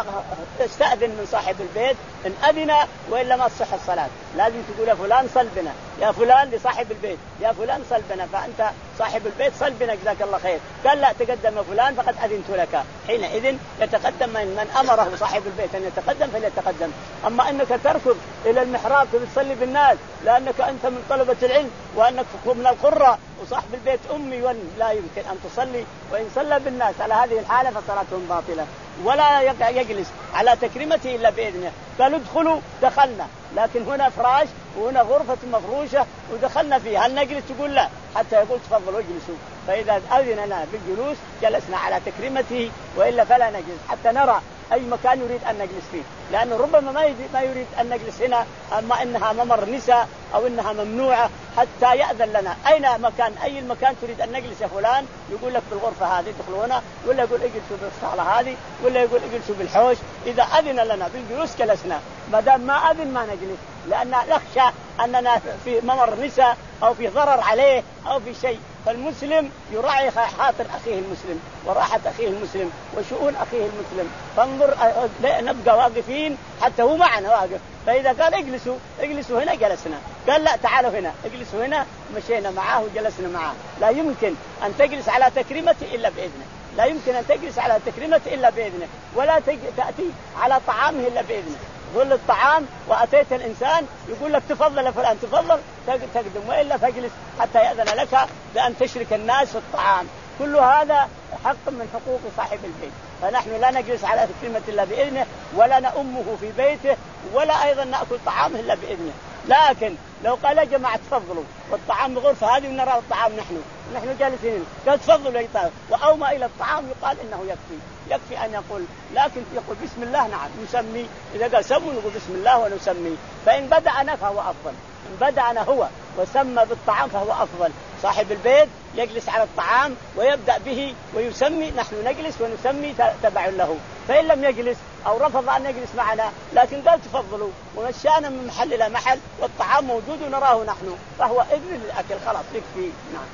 S2: تستأذن من صاحب البيت إن أذن وإلا ما تصح الصلاة. لازم تقول يا فلان صل بنا، يا فلان لصاحب البيت، يا فلان صل بنا، فأنت صاحب البيت صل بنا جزاك الله خير. قال لا تقدم يا فلان فقد أذنت لك. حينئذ يتقدم من, من أمره صاحب البيت أن يتقدم فليتقدم. أما أنك تركض إلى المحراب تصلي بالناس لأنك أنت من طلبة العلم وأنك من القرى وصاحب البيت أمي لا يمكن أن تصلي، وإن صلى بالناس على هذه الحالة فصلاتهم باطلة. ولا يجلس على تكريمته إلا بإذنه. قالوا ادخلوا دخلنا، لكن هنا فراش وهنا غرفة مفروشة ودخلنا فيها، هل نجلس؟ تقول لا، حتى يقول تفضلوا اجلسوا. فإذا أذن لنا بالجلوس جلسنا على تكريمته، وإلا فلا نجلس حتى نرى أي مكان يريد أن نجلس فيه، لأنه ربما ما يريد أن نجلس هنا، أما إنها ممر نساء أو إنها ممنوعة، حتى يأذن لنا أين مكان، أي المكان تريد أن نجلس يا فلان، يقول لك بالغرفة هذه ادخلوا هنا، ولا يقول اجلسوا بالصالة هذه، ولا يقول اجلسوا بالحوش. إذا أذن لنا بالجلوس جلسنا، ما دام ما أذن ما نجلس، لأن نخشى أننا في ممر نساء أو في ضرر عليه أو في شيء. فالمسلم يراعي خاطر أخيه المسلم وراحة أخيه المسلم وشؤون أخيه المسلم. فانظر نبقى واقفين حتى هو معنا واقف، فإذا قال اجلسوا اجلسوا هنا جلسنا، قال لا تعالوا هنا اجلسوا هنا، مشينا معاه وجلسنا معاه. لا يمكن أن تجلس على تكريمته إلا بإذنه، لا يمكن أن تجلس على تكريمته إلا بإذنه، ولا تأتي على طعامه إلا بإذنه. ظل الطعام وأتيت الإنسان يقول لك تفضل فلان تفضل تقدم، وإلا فاجلس حتى يأذن لك بأن تشرك الناس في الطعام. كل هذا حق من حقوق صاحب البيت، فنحن لا نجلس على تكريمة إلا بإذنه، ولا نأمه في بيته، ولا أيضا نأكل طعامه إلا بإذنه. لكن لو قال يا جماعة تفضلوا والطعام بغرفة هذه ونرى الطعام نحن نحن جالسين، قال تفضلوا يا، وأوما إلى الطعام يقال إنه يكفي يكفي أن يقول، لكن يقول بسم الله نعم نسمي، إذا قال سموا نقول بسم الله ونسمي. فإن بدأنا فهو أفضل، إن بدأنا هو وسمى بالطعام فهو أفضل. صاحب البيت يجلس على الطعام ويبدأ به ويسمي، نحن نجلس ونسمي تبع له. فإن لم يجلس أو رفض أن يجلس معنا لكن قال تفضلوا ومشانا من محل إلى محل والطعام موجود ونراه نحن، فهو إذن للأكل خلاص يكفي. نعم.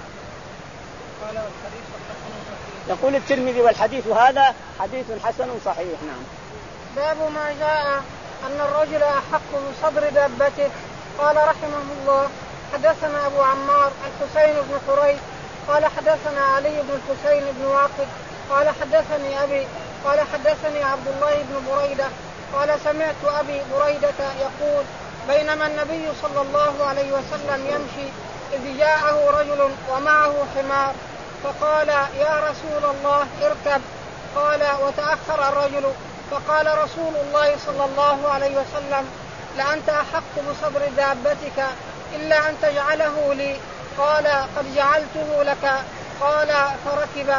S2: يقول الترمذي والحديث هذا حديث حسن صحيح. نعم.
S1: باب ما جاء أن الرجل أحق بصدر دابته. قال رحمه الله حدثنا أبو عمار الحسين بن حريث قال حدثنا علي بن الحسين بن واقد قال حدثني أبي قال حدثني عبد الله بن بريدة قال سمعت أبي بريدة يقول بينما النبي صلى الله عليه وسلم يمشي إذ جاءه رجل ومعه حمار فقال يا رسول الله اركب. قال وتأخر الرجل فقال رسول الله صلى الله عليه وسلم لأنت أحق بصدر دابتك إلا أن تجعله لي. قال قد جعلته لك. قال فركب.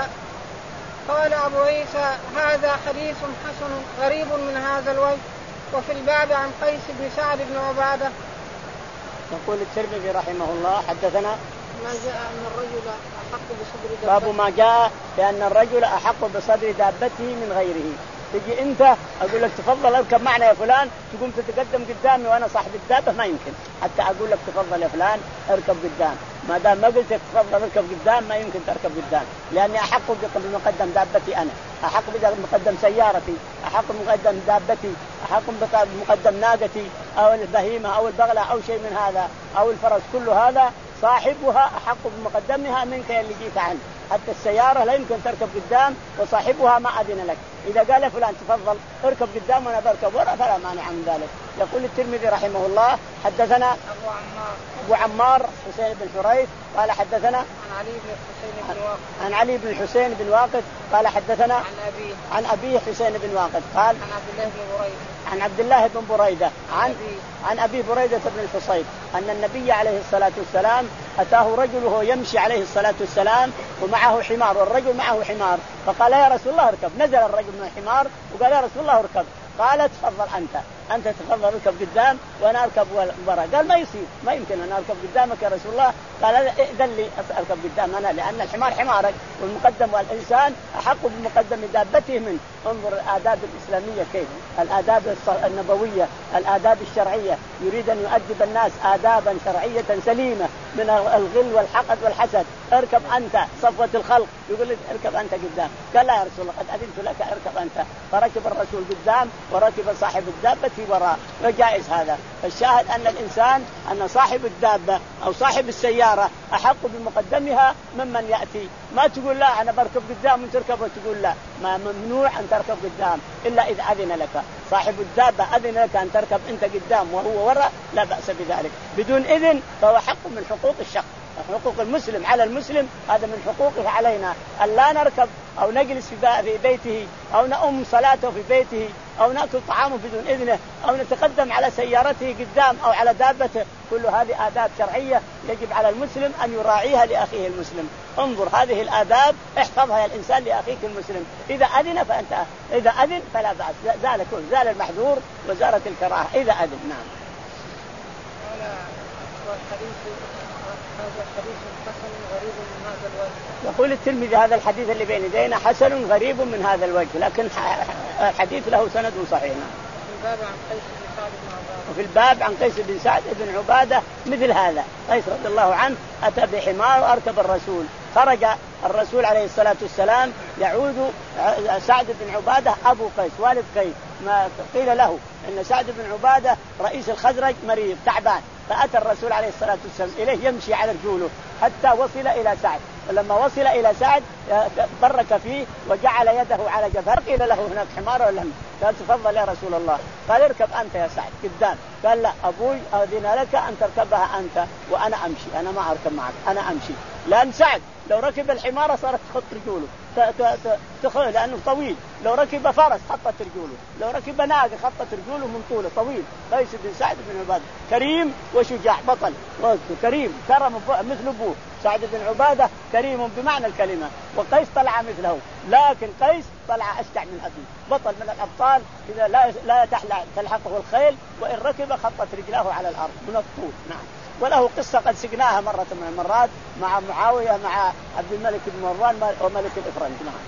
S1: قال أبو عيسى هذا حديث حسن غريب من هذا الوجه. وفي الباب عن قيس بن سعد بن عبادة.
S2: يقول الترمذي رحمه الله حدثنا
S1: ما جاء أن الرجل أحق بصدر دابته.
S2: باب ما جاء بأن الرجل أحق بصدر دابته من غيره. تجي أنت أقول لك تفضل اركب معنا يا فلان، تقوم تتقدم قدامي وأنا صاحب الدابة، ما يمكن حتى أقول لك تفضل يا فلان اركب قدام. ما دام ما قلت تفضل اركب قدام ما يمكن تركب قدام، لأني أحق بمقدم دابتي، أنا أحق بمقدم سيارتي، أحق بمقدم دابتي، أحق بمقدم ناقتي أو البهيمة أو البغلة أو شيء من هذا أو الفرس. كل هذا صاحبها أحق بمقدمها منك اللي جيت عنه. حتى السيارة لا يمكن تركب قدام وصاحبها ما أذن لك. إذا قال فلان تفضل اركب قدام وأنا بركب ورا فلا مانع من ذلك. يقول الترمذي رحمه الله حدثنا
S1: أبو عمار
S2: أبو عمار حسين بن حريث قال حدثنا
S1: عن علي بن الحسين بن واقد
S2: عن علي بن الحسين بن واقد قال حدثنا
S1: عن أبيه
S2: عن أبيه حسين بن واقد قال
S1: عن عبد الله بن بريدة
S2: عن عبد الله بن بريدة عن
S1: أبي.
S2: عن أبي بريدة بن الحصيب أن النبي عليه الصلاة والسلام أتاه رجل وهو يمشي عليه الصلاة والسلام ومعه حمار، والرجل معه حمار، فقال يا رسول الله اركب. نزل الرجل من الحمار وقال يا رسول الله اركب. قال تفضل أنت أنت تفضل اركب قدام وأنا أركب وراء. قال ما يصير، ما يمكن أن أركب قدامك يا رسول الله. قال إذن لي أركب قدام أنا، لأن الحمار حمارك والمقدم والإنسان أحق بمقدم دابته منه. انظر الآداب الإسلامية كيف، الآداب النبوية، الآداب الشرعية. يريد أن يؤدب الناس آدابا شرعية سليمة من الغل والحقد والحسد. اركب أنت صفوة الخلق، يقول لك اركب أنت قدام. قال لا يا رسول الله قد أذنت لك اركب أنت. فركب الرسول قدام وركب صاحب الدابة وراء، فجائز هذا. الشاهد أن الإنسان أن صاحب الدابة أو صاحب السيارة أحق بمقدمها ممن يأتي. ما تقول لا أنا بركب قدام وتركب، وتقول لا، ما ممنوع أن تركب قدام إلا إذا أذن لك صاحب الدابة، أذن لك أن تركب أنت قدام وهو وراء، لا بأس بذلك. بدون إذن فهو حق من حقوق الشخص، حقوق المسلم على المسلم، هذا من حقوقه علينا أن لا نركب أو نجلس في بيته أو نؤم صلاته في بيته أو نأكل طعامه بدون إذنه أو نتقدم على سيارته قدام أو على دابته. كل هذه آداب شرعية يجب على المسلم أن يراعيها لأخيه المسلم. انظر هذه الآداب احفظها يا الإنسان لأخيك المسلم. إذا أذن فأنت، إذا أذن فلا بأس، زال كل زال المحذور وزارت الكراهة إذا أذن. نعم.
S1: هذا حديث حسن غريب من هذا الوجه.
S2: يقول الترمذي هذا الحديث اللي بين يدينا حسن غريب من هذا الوجه، لكن الحديث له سند صحيح.
S1: في الباب عن قيس بن سعد بن عبادة.
S2: وفي الباب عن قيس بن سعد بن عبادة مثل هذا. قيس رضي الله عنه أتى بحمار وأركب الرسول. خرج الرسول عليه الصلاة والسلام يعود سعد بن عبادة أبو قيس والد قيس، ما قيل له إن سعد بن عبادة رئيس الخزرج مريض تعبان، فأتى الرسول عليه الصلاة والسلام إليه يمشي على رجوله حتى وصل إلى سعد. ولما وصل إلى سعد برك فيه وجعل يده على جبهه. قيل له هناك حمار ولا لا؟ قال تفضل يا رسول الله. قال اركب أنت يا سعد قدام. قال لا أبوي أذن لك أن تركبها أنت وأنا أمشي، أنا ما أركب معك، أنا أمشي. لأن سعد لو ركب الحمار صارت تخط رجوله تخيل لأنه طويل، لو ركب فرس خطت رجوله، لو ركب ناقة خطت رجوله من طوله طويل. قيس بن سعد بن عبادة كريم وشجاع بطل كريم كرم مثل أبوه. سعد بن عبادة كريم بمعنى الكلمة، وقيس طلع مثله، لكن قيس طلع أشجع من أبيه، بطل من الأبطال إذا لا لا تلحقه الخيل وإن ركب خطت رجله على الأرض من الطول. نعم. وله قصة قد سقناها مرة من المرات مع معاوية مع عبد الملك بن مروان وملك الإفرنج. نعم.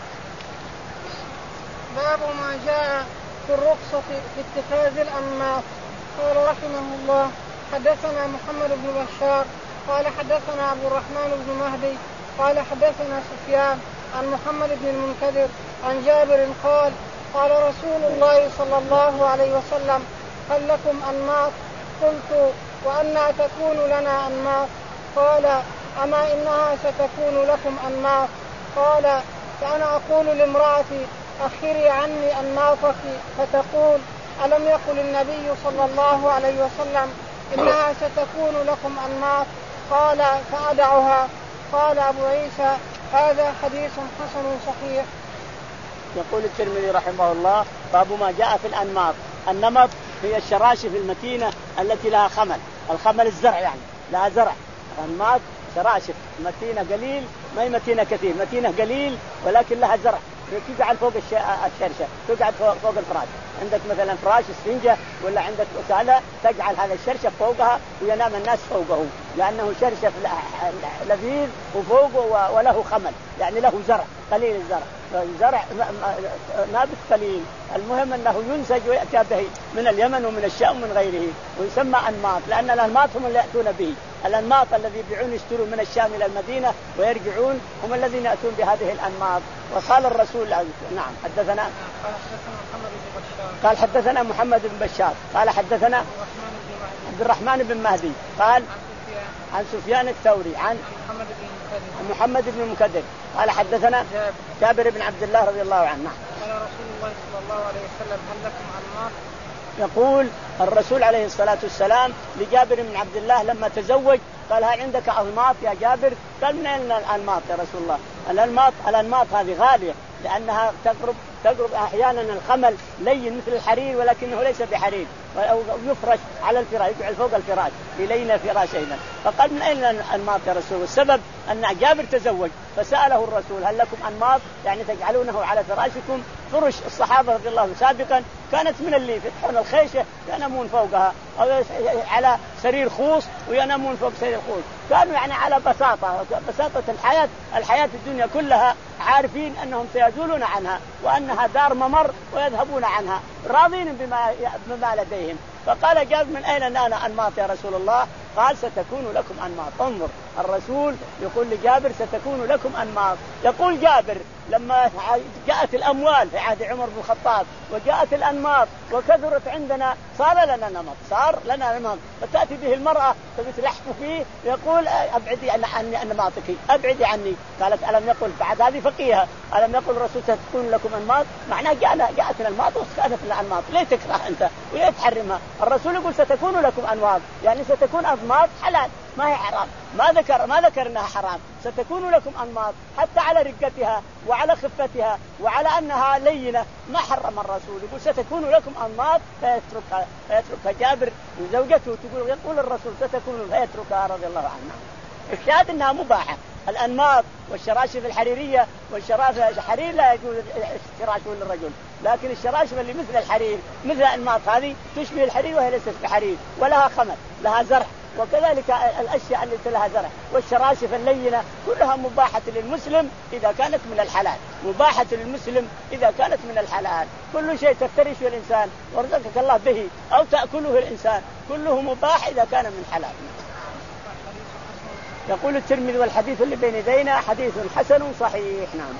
S1: باب ما جاء في الرخصة في اتخاذ الأنماط. قال رحمه الله حدثنا محمد بن بشار قال حدثنا عبد الرحمن بن مهدي قال حدثنا سفيان عن محمد بن المنكدر عن جابر قال قال رسول الله صلى الله عليه وسلم هل لكم أنماط؟ قلت وأنى تكون لنا أنماط؟ قال أما إنها ستكون لكم أنماط. قال فأنا أقول لامرأتي أخري عني أنماطك، فتقول ألم يقل النبي صلى الله عليه وسلم إنها ستكون لكم أنماط؟ قال فأدعها. قال أبو عيسى هذا حديث حسن صحيح.
S2: يقول الترمذي رحمه الله باب ما جاء في الأنماط. النمط هي الشراشف المتينة التي لها خمل، الخمل الزرع يعني لها زرع. الأنماط شراشف متينة قليل، ما هي متينة كثير، متينة قليل ولكن لها زرع، تقعد فوق الشرشة، تقعد فوق الفراش. عندك مثلا فراش اسفنجة ولا عندك وسالة تجعل هذا الشرشف فوقها وينام الناس فوقه، لأنه شرشف لذيذ وفوقه وله خمل يعني له زرع قليل الزرع، زرع نابت قليل. المهم أنه ينسج ويأتى به من اليمن ومن الشام ومن غيره، ويسمى أنماط لأن الأنماط هم اللي يأتون به. الأنماط الذي يبيعون يشترون من الشام إلى المدينة ويرجعون هم الذين يأتون بهذه الأنماط. وقال الرسول نعم حدثنا قال حدثنا محمد بن بشار قال حدثنا عبد الرحمن بن مهدي قال عن سفيان الثوري عن محمد بن المنكدر قال حدثنا جابر بن عبد الله رضي الله عنه.
S1: قال رسول الله صلى الله عليه وسلم هل لكم أنماط؟
S2: يقول الرسول عليه الصلاة والسلام لجابر بن عبد الله لما تزوج قال هل عندك أنماط يا جابر؟ قال من أين الأنماط يا رسول الله؟ الأنماط الأنماط هذه غالية لأنها تقرب تقرب أحيانا الخمل لين مثل الحرير ولكنه ليس بحرير، أو يفرش على الفراش، يجعل فوق الفراش إلينا فراش أيضا. فقال من أين الأنماط يا رسول؟ السبب أن جابر تزوج فسأله الرسول هل لكم أنماط يعني تجعلونه على فراشكم؟ فرش الصحابة رضي الله عنهم سابقا كانت من الليف، يفتحون الخيشة ينامون فوقها، أو على سرير خوص وينامون فوق سرير خوص. كانوا يعني على بساطة بساطة الحياة الحياة الدنيا كلها عارفين أنهم سيزولون عنها وأنها دار ممر ويذهبون عنها، راضين بما بما لديهم. فقال جابر من أين أنا أنماط يا رسول الله؟ قال ستكون لكم أنماط. انظر الرسول يقول لجابر ستكون لكم أنماط. يقول جابر لما جاءت الأموال في عهد عمر بن الخطاب وجاءت الأنماط وكثرت عندنا صار لنا نمط، صار لنا نمط. فتأتي به المرأة تلحق فيه يقول أبعدي عني أنماطك، أبعدي عني. قالت ألم يقل بعد هذه فقيهة ألم يقل الرسول ستكون لكم أنماط؟ معناه جاءنا جاءتنا الأنماط وكانت لنا أنماط، ليه تكره أنت وليه تحرمها؟ الرسول يقول ستكون لكم أنماط يعني ستكون أنماط حلال ما هي حرام، ما ذكر ما ذكر انها حرام. ستكون لكم انماط حتى على رقتها وعلى خفتها وعلى انها لينه ما حرم الرسول. يقول ستكون لكم انماط فيتركها فيتركها جابر زوجته تقول يقول الرسول ستكون فيتركها رضي الله عنها. الشاهد انها مباحه. الانماط والشراشف الحريريه والشراشف الحرير لا يجوز شراشه للرجل، لكن الشراشف اللي مثل الحرير مثل الانماط هذه تشبه الحرير وهي ليست بحرير ولها خمر لها زرع، وكذلك الأشياء التي لها زرع والشراشف اللينة كلها مباحة للمسلم إذا كانت من الحلال، مباحة للمسلم إذا كانت من الحلال. كل شيء تفترشه الإنسان ورزقك الله به أو تأكله الإنسان كله مباح إذا كان من حلال. يقول الترمذي والحديث اللي بين يدينا حديث حسن صحيح. نعم.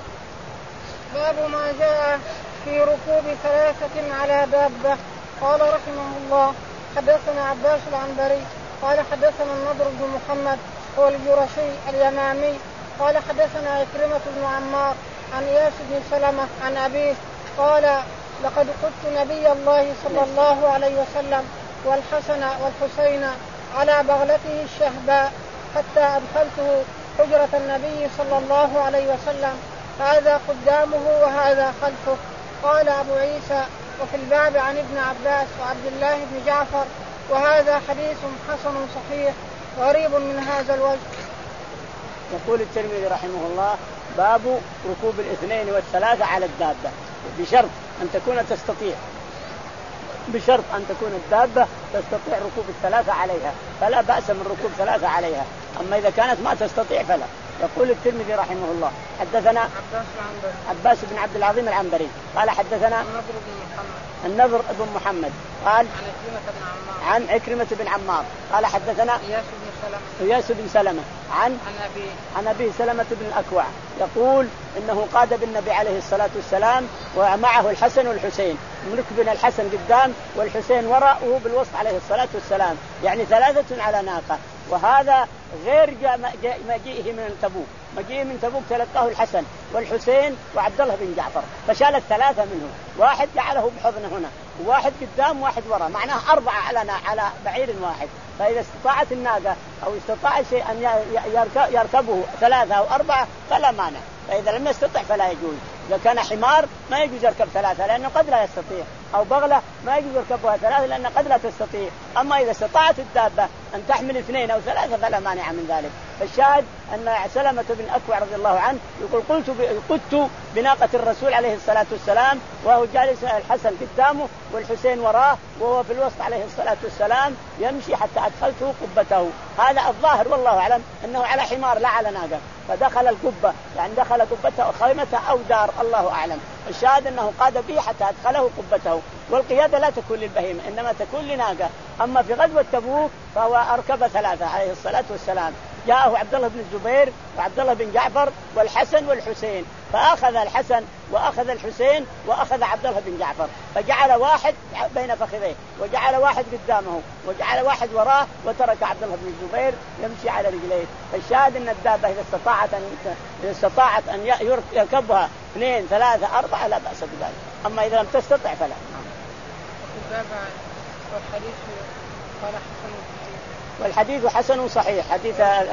S1: باب ما جاء في ركوب ثلاثة على دابة. قال رحمه الله حدثنا عباس العنبري قال حدثنا النضر بن محمد هو الجرشي اليمامي قال حدثنا عكرمة بن عمار عن إياس بن سلمة عن أبيه قال لقد قدت نبي الله صلى الله عليه وسلم والحسن والحسين على بغلته الشهباء حتى أدخلته حجرة النبي صلى الله عليه وسلم، هذا قدامه وهذا خلفه. قال أبو عيسى وفي الباب عن ابن عباس وعبد الله بن جعفر وهذا حديث حسن صحيح غريب من هذا الوجه.
S2: يقول الترمذي رحمه الله باب ركوب الاثنين والثلاثة على الدابة بشرط أن تكون تستطيع بشرط أن تكون الدابة تستطيع ركوب الثلاثة عليها فلا بأس من ركوب ثلاثة عليها، أما إذا كانت ما تستطيع فلا. يقول الترمذي رحمه الله حدثنا
S1: عباس,
S2: عباس بن عبد العظيم العنبري قال حدثنا النضر بن محمد قال عن عكرمة بن عمار قال حدثنا
S1: إياس بن سلمة
S2: إياس بن سلمة عن عن أبي سلمة بن الأكوع يقول إنه قاد بالنبي عليه الصلاة والسلام ومعه الحسن والحسين، مركبنا الحسن قدام والحسين وراء وهو بالوسط عليه الصلاة والسلام، يعني ثلاثة على ناقة. وهذا غير مجيئه من تبوك، مجيئه من تبوك تلقاه الحسن والحسين وعبد الله بن جعفر فشال الثلاثة منه، واحد جعله بحضنه هنا وواحد قدام واحد وراء، معناه أربعة على على بعير واحد. فإذا استطاعت الناقة أو استطاع شيء أن يركبه ثلاثة أو أربعة فلا مانع، فإذا لم يستطع فلا يجوز. إذا كان حمار ما يجوز يركب ثلاثة لأنه قد لا يستطيع، أو بغلة ما يجوز يركبها ثلاثة لأنه قد لا تستطيع. أما إذا استطاعت الدابة أن تحمل اثنين أو ثلاثة فلا مانع من ذلك. فالشاهد أن سلمة بن أكوع رضي الله عنه يقول قلت قدت بناقة الرسول عليه الصلاة والسلام وهو جالس الحسن قدامه والحسين وراه وهو في الوسط عليه الصلاة والسلام يمشي حتى أدخلته قبته. هذا الظاهر والله أعلم أنه على حمار لا على ناقة، فدخل القبة يعني دخل قبته أو خيمته أو دار الله أعلم. الشاهد أنه قاد به حتى أدخله قبته. والقيادة لا تكون للبهيمة إنما تكون لناقة. أما في غزوة تبوك فهو أركب ثلاثة عليه الصلاة والسلام، جاءه عبد الله بن الزبير وعبد الله بن جعفر والحسن والحسين، فأخذ الحسن وأخذ الحسين وأخذ عبد الله بن جعفر، فجعل واحد بين فخذيه وجعل واحد قدامه وجعل واحد وراه وترك عبد الله بن الزبير يمشي على رجليه. فالشاهد أن الدابة إذا استطاعت أن إذا استطاعت أن يركبها اثنين ثلاثة أربعة لا بأس بذلك، أما إذا لم تستطع فلا.
S1: والحديث قال حسن
S2: والحديث حسن صحيح، حديث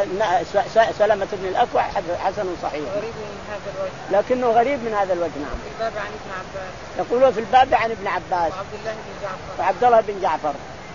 S2: سلمة بن الأكوع حسن صحيح.
S1: غريب من هذا الوجه.
S2: لكنه غريب من هذا الوجه. نعم.
S1: في الباب عن ابن عباس.
S2: يقولون في الباب عن ابن عباس.
S1: وعبد الله بن جعفر.
S2: وعبد الله بن جعفر.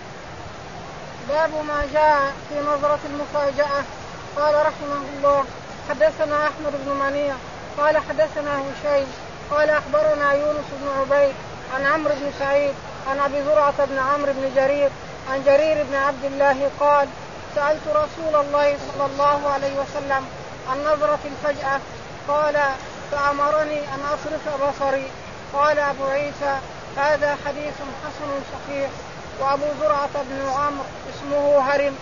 S1: باب ما جاء في نظرة المفاجأة. قال رحمه الله: حدثنا أحمد بن منيع قال حدثنا هشيم قال أخبرنا يونس بن عبيد عن عمرو بن سعيد عن أبي زرعة بن عمرو بن جرير عن جرير بن عبد الله قال: سألت رسول الله صلى الله عليه وسلم عن نظرة الفجأة قال: فأمرني أن أصرف بصري. قال أبو عيسى: هذا حديث حسن صحيح. وأبو زرعة بن عمرو اسمه هرم.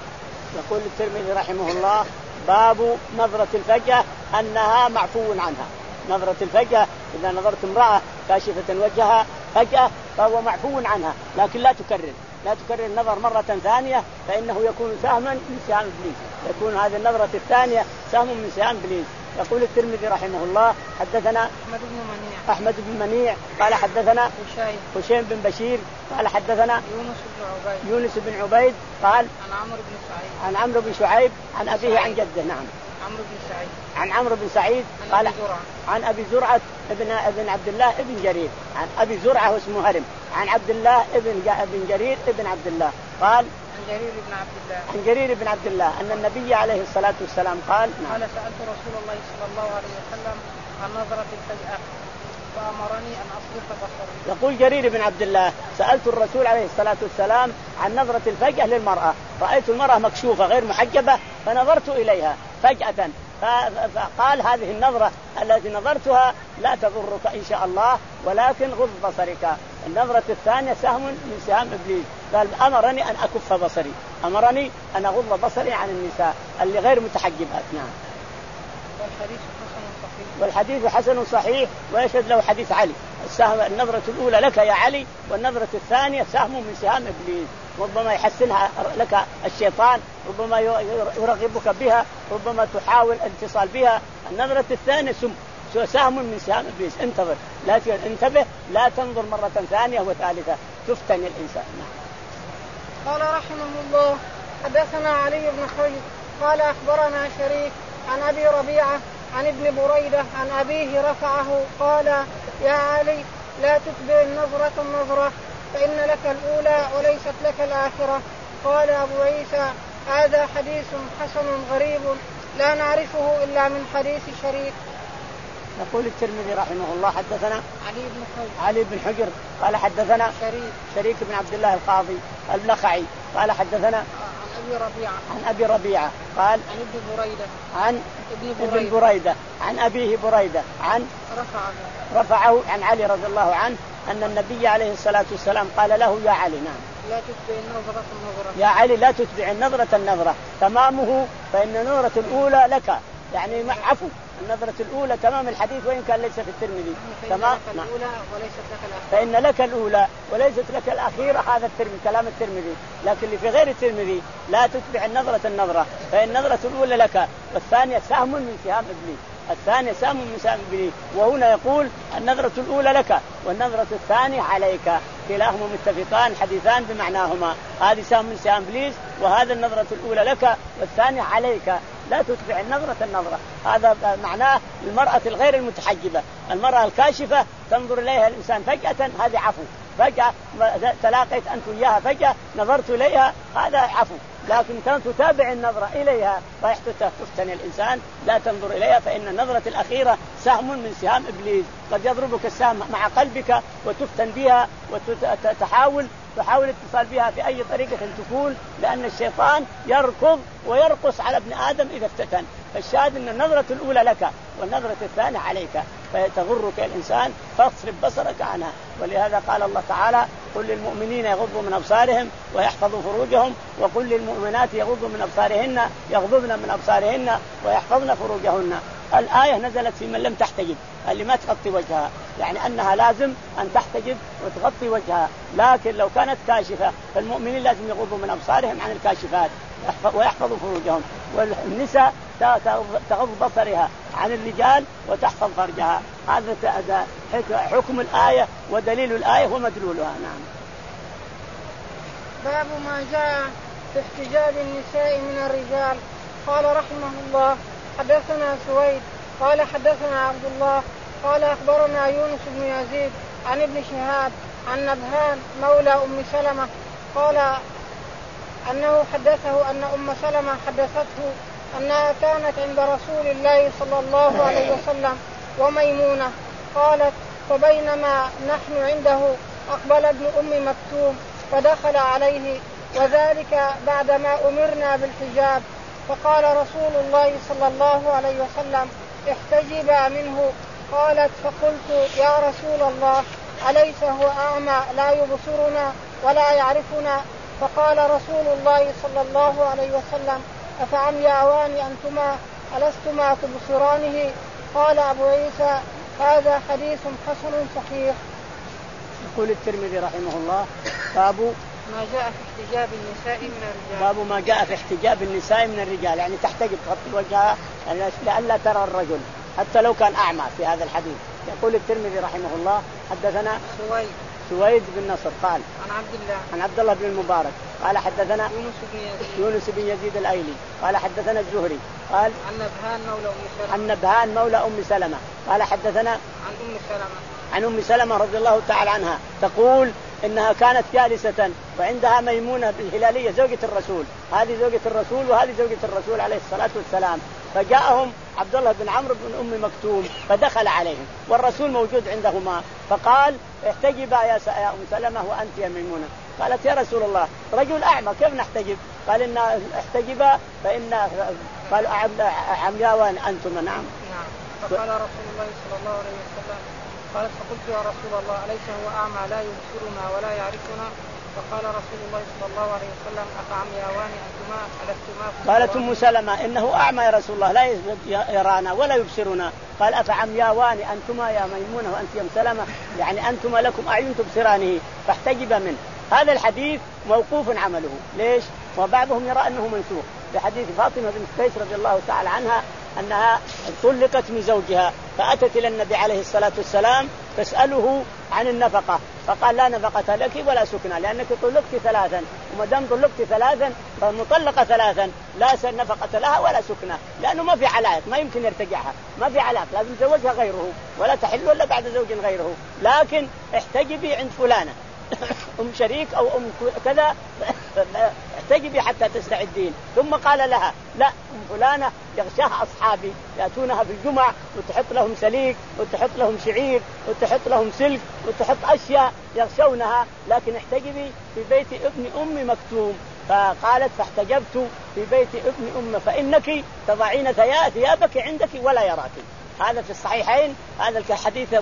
S2: يقول الترمذي رحمه الله: باب نظرة الفجأة أنها معفو عنها. نظرة الفجأة إذا نظرت امرأة كاشفة وجهها فجأة فهو معفو عنها، لكن لا تكرر لا تكرر النظر مرة ثانية فإنه يكون سهما من سهام إبليس، يكون هذه النظرة الثانية سهم من سهام إبليس. يقول الترمذي رحمه الله: حدثنا
S1: أحمد بن منيع
S2: أحمد بن منيع قال حدثنا
S1: هشيم
S2: هشيم بن بشير قال حدثنا
S1: يونس بن عبيد
S2: يونس بن عبيد قال
S1: عن عمرو بن سعيد
S2: عن عمرو بن شعيب عن أبيه عن جده. نعم.
S1: عمرو بن سعيد
S2: عن عمرو بن سعيد قال عن أبي زرعة ابن ابن عبد الله ابن جرير عن أبي زرعة اسمه هرم عن عبد الله ابن ابن جرير ابن عبد الله قال
S1: عن جرير بن عبد الله
S2: عن جرير بن عبد الله أن النبي عليه الصلاة والسلام قال:
S1: قال: سألت رسول الله صلى الله عليه وسلم عن نظرة الفجأة فأمرني أن أصرف بصري.
S2: يقول جرير بن عبد الله: سألت الرسول عليه الصلاة والسلام عن نظرة الفجأة للمرأة، رأيت المرأة مكشوفة غير محجبة فنظرت إليها فجأة، فقال: هذه النظرة التي نظرتها لا تضرك إن شاء الله ولكن غض بصرك. النظرة الثانية سهم من سهام إبليس. قال: أمرني أن أكف بصري، أمرني أن أغض بصري عن النساء اللي غير متحجبات. نعم.
S1: والحديث حسن صحيح.
S2: والحديث حسن صحيح ويشهد له حديث علي: السهم النظرة الأولى لك يا علي، والنظرة الثانية سهم من سهام إبليس. ربما يحسنها لك الشيطان، ربما يرغبك بها، ربما تحاول الاتصال بها. النظرة الثانية سهم من سهام إبليس. انتظر، لا انتبه، لا تنظر مرة ثانية وثالثة تفتن الإنسان.
S1: قال رحمه الله: حدثنا علي بن خالد قال أخبرنا شريك عن أبي ربيعة عن ابن بريدة عن أبيه رفعه قال: يا علي، لا تتبع النظرة النظرة فإن لك الأولى وليست لك الآخرة. قال أبو عيسى: هذا حديث حسن غريب لا نعرفه إلا من حديث شريك.
S2: يقول الترمذي رحمه الله: حدثنا
S1: علي بن حجر
S2: علي بن حجر قال حدثنا
S1: شريك
S2: شريك بن عبد الله القاضي البلخعي قال حدثنا
S1: عن أبي ربيعة
S2: عن أبي ربيعة قال
S1: عن ابن بريدة
S2: عن
S1: ابن
S2: ابن
S1: بريدة,
S2: بريدة عن أبيه بريدة عن
S1: رفعه
S2: رفعه عن علي رضي الله عنه أن النبي عليه الصلاة والسلام قال له: يا علي، نعم،
S1: لا تتبع النظرة النظرة
S2: يا علي لا تتبع النظرة النظرة تمامه، فإن النظرة الأولى لك، يعني عفو، النظرة الأولى تمام الحديث وإن كان ليس في الترمذي.
S1: تمام. الأولى وليست لك الأخيرة.
S2: فإن لك الأولى وليست لك الأخيرة، هذا الترمذي كلام الترمذي. لكن اللي في غير الترمذي: لا تتبع النظرة النظرة فإن النظرة الأولى لك والثانية سهم من سهام إبليس. الثانية سهم من سهم إبليس. وهنا يقول: النظرة الأولى لك والنظرة الثانية عليك، كلاهما متفقان، حديثان بمعناهما. هذه سهم من سهام إبليس، وهذا النظرة الأولى لك والثانية عليك. لا تتبع النظرة النظرة، هذا معناه المرأة الغير المتحجبة. المرأة الكاشفة تنظر إليها الإنسان فجأة، هذه عفو، فجأة تلاقيت أنت إياها فجأة نظرت إليها، هذا عفو. لكن تتابع النظرة إليها فيحتفتن الإنسان، لا تنظر إليها، فإن النظرة الأخيرة سهم من سهام إبليس. قد يضربك السهم مع قلبك وتفتن بها وتحاول تحاول اتصال بها في أي طريقة تكون، لأن الشيطان يركض ويرقص على ابن آدم إذا افتتن. فالشاهد أن النظرة الأولى لك والنظرة الثانية عليك، فتغرك الإنسان فاصرف بصرك عنها. ولهذا قال الله تعالى: قل للمؤمنين يغضوا من أبصارهم ويحفظوا فروجهم، وقل للمؤمنات يغضوا من أبصارهن يغضبن من أبصارهن ويحفظن فروجهن. الآية نزلت في من لم تحتجب، اللي ما تغطي وجهها، يعني أنها لازم أن تحتجب وتغطي وجهها. لكن لو كانت كاشفة فالمؤمنين لازم يغضوا من أبصارهم عن الكاشفات ويحفظوا فروجهم، والنساء تغض بصرها عن الرجال وتحفظ فرجها. هذا حكم الآية ودليل الآية ومدلولها. نعم.
S1: باب ما جاء في احتجاب النساء من الرجال. قال رحمه الله حدثنا سويد قال حدثنا عبد الله قال أخبرنا يونس بن يزيد عن ابن شهاب عن نبهان مولى أم سلمة قال أنه حدثه أن أم سلمة حدثته أنها كانت عند رسول الله صلى الله عليه وسلم وميمونة. قالت فبينما نحن عنده أقبل ابن أم مكتوم فدخل عليه وذلك بعدما أمرنا بالحجاب فقال رسول الله صلى الله عليه وسلم احتجبا منه. قالت فقلت يا رسول الله أليس هو أعمى لا يبصرنا ولا يعرفنا؟ فقال رسول الله صلى الله عليه وسلم أفعمياوان أنتما ألستما تبصرانه؟ قال أبو عيسى هذا حديث حسن صحيح.
S2: يقول الترمذي رحمه الله باب
S1: ما جاء في احتجاب النساء من الرجال.
S2: باب ما جاء في احتجاب النساء من الرجال، يعني تحتجب تغطي وجهها لئلا ترى الرجل حتى لو كان أعمى في هذا الحديث. يقول الترمذي رحمه الله حدثنا
S1: سويد
S2: سويد بن نصر قال
S1: عن عبد الله
S2: عن عبد الله بن المبارك قال حدثنا
S1: يونس بن يزيد
S2: يونس بن يزيد الأيلي قال حدثنا الزهري قال
S1: عن نبهان مولى أم سلمة
S2: عن نبهان مولى أم سلمة قال حدثنا
S1: عن أم سلمة
S2: عن أم سلمة رضي الله تعالى عنها تقول إنها كانت جالسة وعندها ميمونة الهلالية زوجة الرسول، هذه زوجة الرسول وهذه زوجة الرسول عليه الصلاة والسلام. فجاءهم عبد الله بن عمرو بن أم مكتوم فدخل عليهم والرسول موجود عندهما فقال احتجبا يا أم سلمة وأنت يا ميمونة. قالت يا رسول الله رجل أعمى كيف نحتجب؟ قال إن احتجبا فإن قال عمياوان أنتم. نعم.
S1: نعم. فقال رسول الله صلى الله عليه وسلم قالت فقلت يا رسول الله أليس هو أعمى لا يبصرنا ولا يعرفنا؟ فقال رسول الله صلى الله عليه وسلم أفعمياوان أنتما ألستما؟
S2: قالت أم سلمة إنه أعمى يا رسول الله لا يرانا ولا يبصرنا. قال أفعمياوان أنتما يا ميمونة وأنت يا أم سلمة، يعني أنتما لكم أعين تبصرانه فاحتجب منه. هذا الحديث موقوف عمله. ليش؟ وبعضهم يرى أنه منسوخ بحديث فاطمة بنت قيس رضي الله تعالى عنها أنها طلقت من زوجها فأتت إلى النبي عليه الصلاة والسلام تسأله عن النفقة فقال لا نفقة لك ولا سكنى لأنك طلقت ثلاثا، وما دام طلقت ثلاثا فمطلقة ثلاثا لا نفقة لها ولا سكنى لأنه ما في علاقة ما يمكن يرتجعها، ما في علاقة لازم زوجها غيره ولا تحل ولا بعد زوج غيره، لكن احتجبي عند فلانة أم شريك أو أم كذا احتجبي حتى تستعدين. ثم قال لها لا أم فلانة يغشاها أصحابي يأتونها في الجمع وتحط لهم سليك وتحط لهم شعير وتحط لهم سلك وتحط أشياء يغشونها، لكن احتجبي في بيت ابن أم مكتوم. فقالت فاحتجبت في بيت ابن أم فإنك تضعين ثيابك عندك ولا يراك. هذا في الصحيحين، هذا الحديث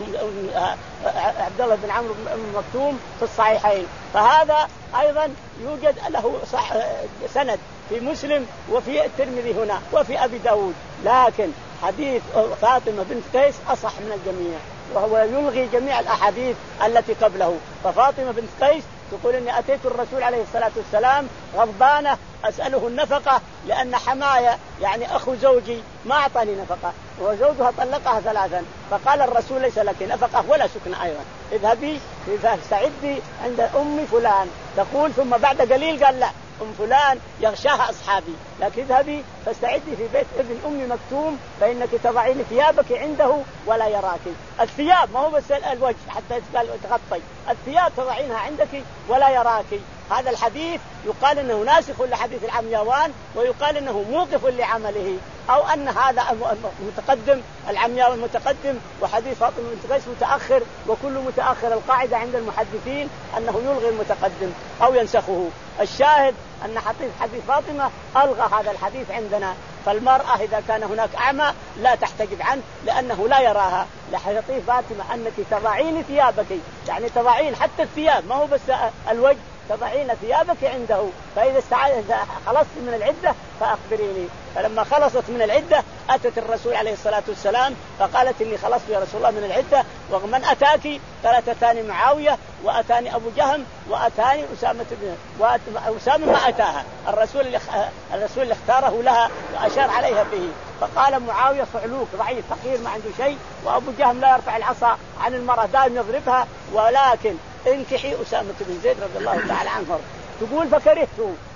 S2: عبد الله بن عمرو بن مكتوم في الصحيحين. فهذا أيضا يوجد له صح سند في مسلم وفي الترمذي هنا وفي أبي داود، لكن حديث فاطمة بنت قيس أصح من الجميع وهو يلغي جميع الأحاديث التي قبله. ففاطمة بنت قيس تقول إني أتيت الرسول عليه الصلاة والسلام غضبانة أسأله النفقة لأن حماية يعني أخو زوجي ما أعطاني نفقة وزوجها طلقها ثلاثا، فقال الرسول ليس لك نفقة ولا سكن أيضا، اذهبي فاستعدي عند أم فلان. تقول ثم بعد قليل قال لا أم فلان يغشاها أصحابي، لكن اذهبي فاستعدي في بيت ابن أم مكتوم فإنك تضعين ثيابك عنده ولا يراك. الثياب ما هو بس الوجه حتى تغطي، الثياب تضعينها عندك ولا يراك. هذا الحديث يقال انه ناسخ لحديث العمياوان ويقال انه موقف لعمله، او ان هذا متقدم العمياوان متقدم وحديث فاطمة بنت قيس متأخر، وكل متأخر القاعدة عند المحدثين انه يلغي المتقدم او ينسخه. الشاهد ان حديث حديث فاطمة الغى هذا الحديث عندنا. فالمرأة إذا كان هناك أعمى لا تحتجب عنه لأنه لا يراها. لحديث فاطمة أنك تضعين ثيابك، يعني تضعين حتى الثياب ما هو بس الوجه، تضعين ثيابك عنده، فإذا خلصت من العدة فأخبريني. فلما خلصت من العدة أتت الرسول عليه الصلاة والسلام فقالت إني خلصت يا رسول الله من العدة، ومن أتاك؟ قالت أتاني معاوية وأتاني أبو جهم وأتاني أسامة بن وأسامة ما أتاها الرسول اللي الرسول اللي اختاره لها وأشار عليها به. فقال معاوية صعلوك ضعيف فقير ما عنده شيء، وأبو جهم لا يرفع العصا عن المرأة دائما يضربها، ولكن انكحي أسامة بن زيد رضي الله تعالى عنه. تقول فكرهته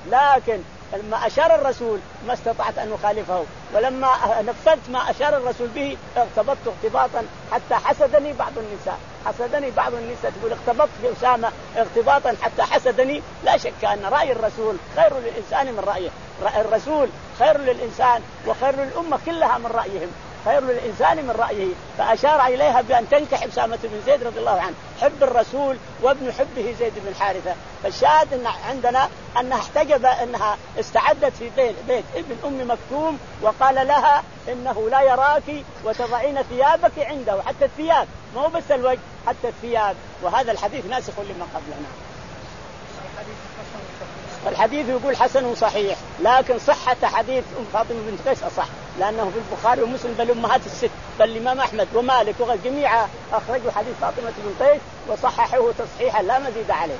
S2: لكن لما أشار الرسول ما استطعت أن أخالفه، ولما نفذت ما أشار الرسول به اغتبطت اغتباطا حتى حسدني بعض النساء. حسدني بعض النساء تقول اغتبطت في أسامة اغتباطا حتى حسدني. لا شك أن رأي الرسول خير للإنسان من رأيه، رأي الرسول خير للإنسان وخير للأمة كلها من رأيهم، خير للإنسان من رأيه. فأشار إليها بأن تنكح أسامة بن زيد رضي الله عنه، حب الرسول وابن حبه زيد بن حارثة. فالشاهد إن عندنا أنها احتجب، أنها استعدت في بيت, بيت ابن أم مكتوم وقال لها إنه لا يراك وتضعين ثيابك عنده، حتى الثياب ما هو بس الوجه حتى الثياب. وهذا الحديث ناسخ لما قبلنا. الحديث يقول حسن صحيح، لكن صحة حديث أم فاطمة بنت قيس أصح، لأنه في البخاري ومسلم بل أمهات الست بل الإمام أحمد ومالك وغير جميعا أخرجوا حديث فاطمة بنت قيس وصححوه تصحيحا لا مزيد عليه.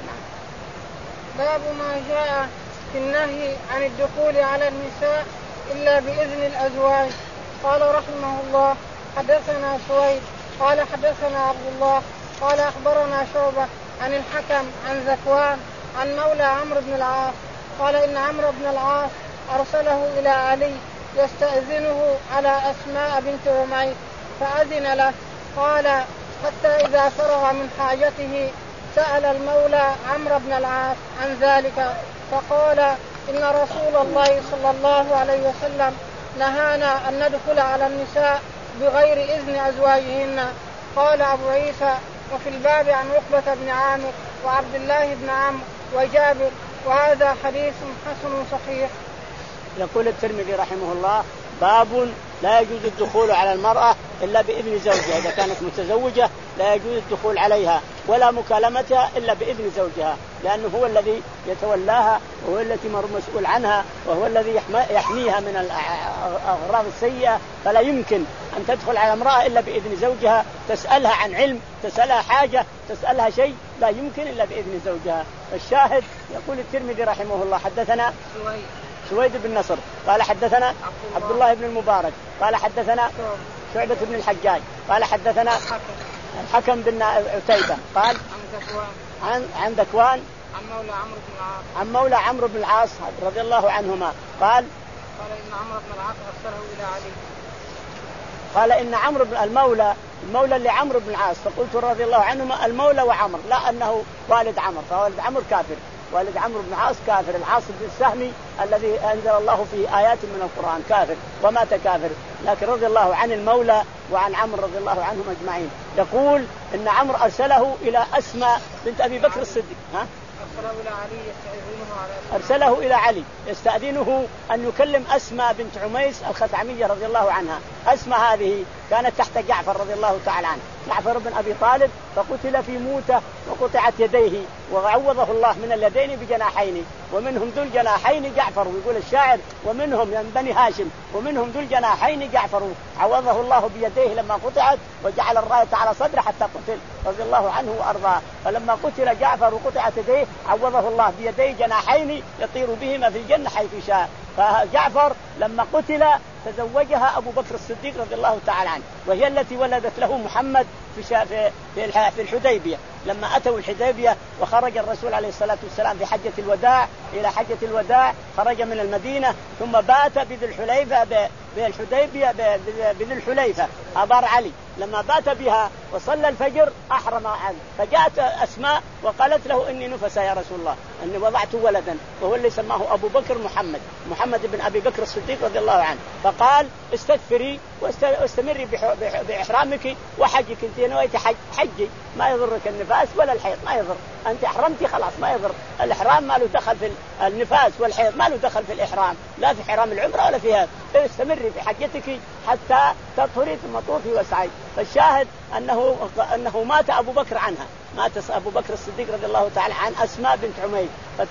S1: باب ما جاء في النهي عن الدخول على النساء إلا بإذن الأزواج. قال رحمه الله حدثنا سويد قال حدثنا عبد الله قال أخبرنا شعبة عن الحكم عن ذكوان عن مولى عمرو بن العاص قال إن عمرو بن العاص أرسله إلى علي يستأذنه على أسماء بنت عميس فأذن له. قال حتى إذا فرغ من حاجته سأل المولى عمرو بن العاص عن ذلك فقال إن رسول الله صلى الله عليه وسلم نهانا أن ندخل على النساء بغير إذن أزواجهن. قال أبو عيسى وفي الباب عن عقبة بن عامر وعبد الله بن عمرو وجابر وهذا حديث حسن صحيح.
S2: يقول الترمذي رحمه الله باب لا يجوز الدخول على المرأة إلا بإذن زوجها. إذا كانت متزوجة لا يجوز الدخول عليها ولا مكالمتها إلا بإذن زوجها، لأنه هو الذي يتولاها وهو التي مسؤول عنها وهو الذي يحميها من الأغراض السيئة. فلا يمكن أن تدخل على امرأة إلا بإذن زوجها، تسألها عن علم، تسألها حاجة، تسألها شيء، لا يمكن إلا بإذن زوجها. الشاهد يقول الترمذي رحمه الله حدثنا سويد بن نصر قال حدثنا عبد الله بن المبارك قال حدثنا شعبة بن الحجاج قال حدثنا الحكم بن عتيبة قال عن عن ذكوان
S1: عن مولى عمرو بن العاص
S2: عن مولى عمرو بن العاص رضي الله عنهما قال
S1: قال إن عمرو بن العاص أرسله إلى علي.
S2: قال إن عمرو بن المولى المولى اللي عمرو بن العاص، فقلت رضي الله عنهما المولى وعمر، لا أنه والد عمرو، فوالد عمرو كافر، والد عمرو بن العاص كافر، العاص بن السهمي الذي أنزل الله فيه آيات من القرآن كافر ومات كافر، لكن رضي الله عن المولى وعن عمرو رضي الله عنهم أجمعين. يقول إن عمرو أرسله إلى أسماء بنت أبي بكر الصديق ها؟
S1: أرسله إلى علي يستأذنه على
S2: أرسله إلى علي يستأذنه أن يكلم أسماء بنت عميس الخثعمية رضي الله عنها. أسماء هذه كانت تحت جعفر رضي الله تعالى عنه، جعفر بن أبي طالب، فقتل في موته وقطعت يديه وعوضه الله من اليدين بجناحين، ومنهم ذو الجناحين جعفر، ويقول الشاعر ومنهم من بني هاشم ومنهم ذو الجناحين جعفر، عوضه الله بيديه لما قطعت وجعل الراية على صدره حتى قتل رضي الله عنه وأرضاه. فلما قتل جعفر وقطعت يديه عوضه الله بيديه جناحين يطير بهما في الجنة حيث شاء. فجعفر لما قتل تزوجها أبو بكر الصديق رضي الله تعالى عنه، وهي التي ولدت له محمد في في في الحديبية. لما أتوا الحديبية وخرج الرسول عليه الصلاة والسلام في حجة الوداع إلى حجة الوداع، خرج من المدينة ثم بات بذي الحليفة بالحديبية بذي الحليفة أبار علي. لما بات بها وصلى الفجر أحرم عنه، فجاءت أسماء وقالت له إني نفس يا رسول الله أني وضعت ولدا، وهو اللي سماه أبو بكر محمد محمد بن أبي بكر الصديق رضي الله عنه. فقال استغفري واستمري بإحرامك وحجك، انت نويت حج حجي ما يضرك النفاس ولا الحيض، ما يضر، أنت أحرمتي خلاص ما يضر. الإحرام ما له دخل في النفاس والحيض، ما له دخل في الإحرام، لا في حرام العمرة ولا فيها. استمري في حجتك حتى تطهري ثم طوفي واسعي. فالشاهد أنه أنه مات أبو بكر عنها، مات أبو بكر الصديق رضي الله تعالى عن أسماء بنت عميس.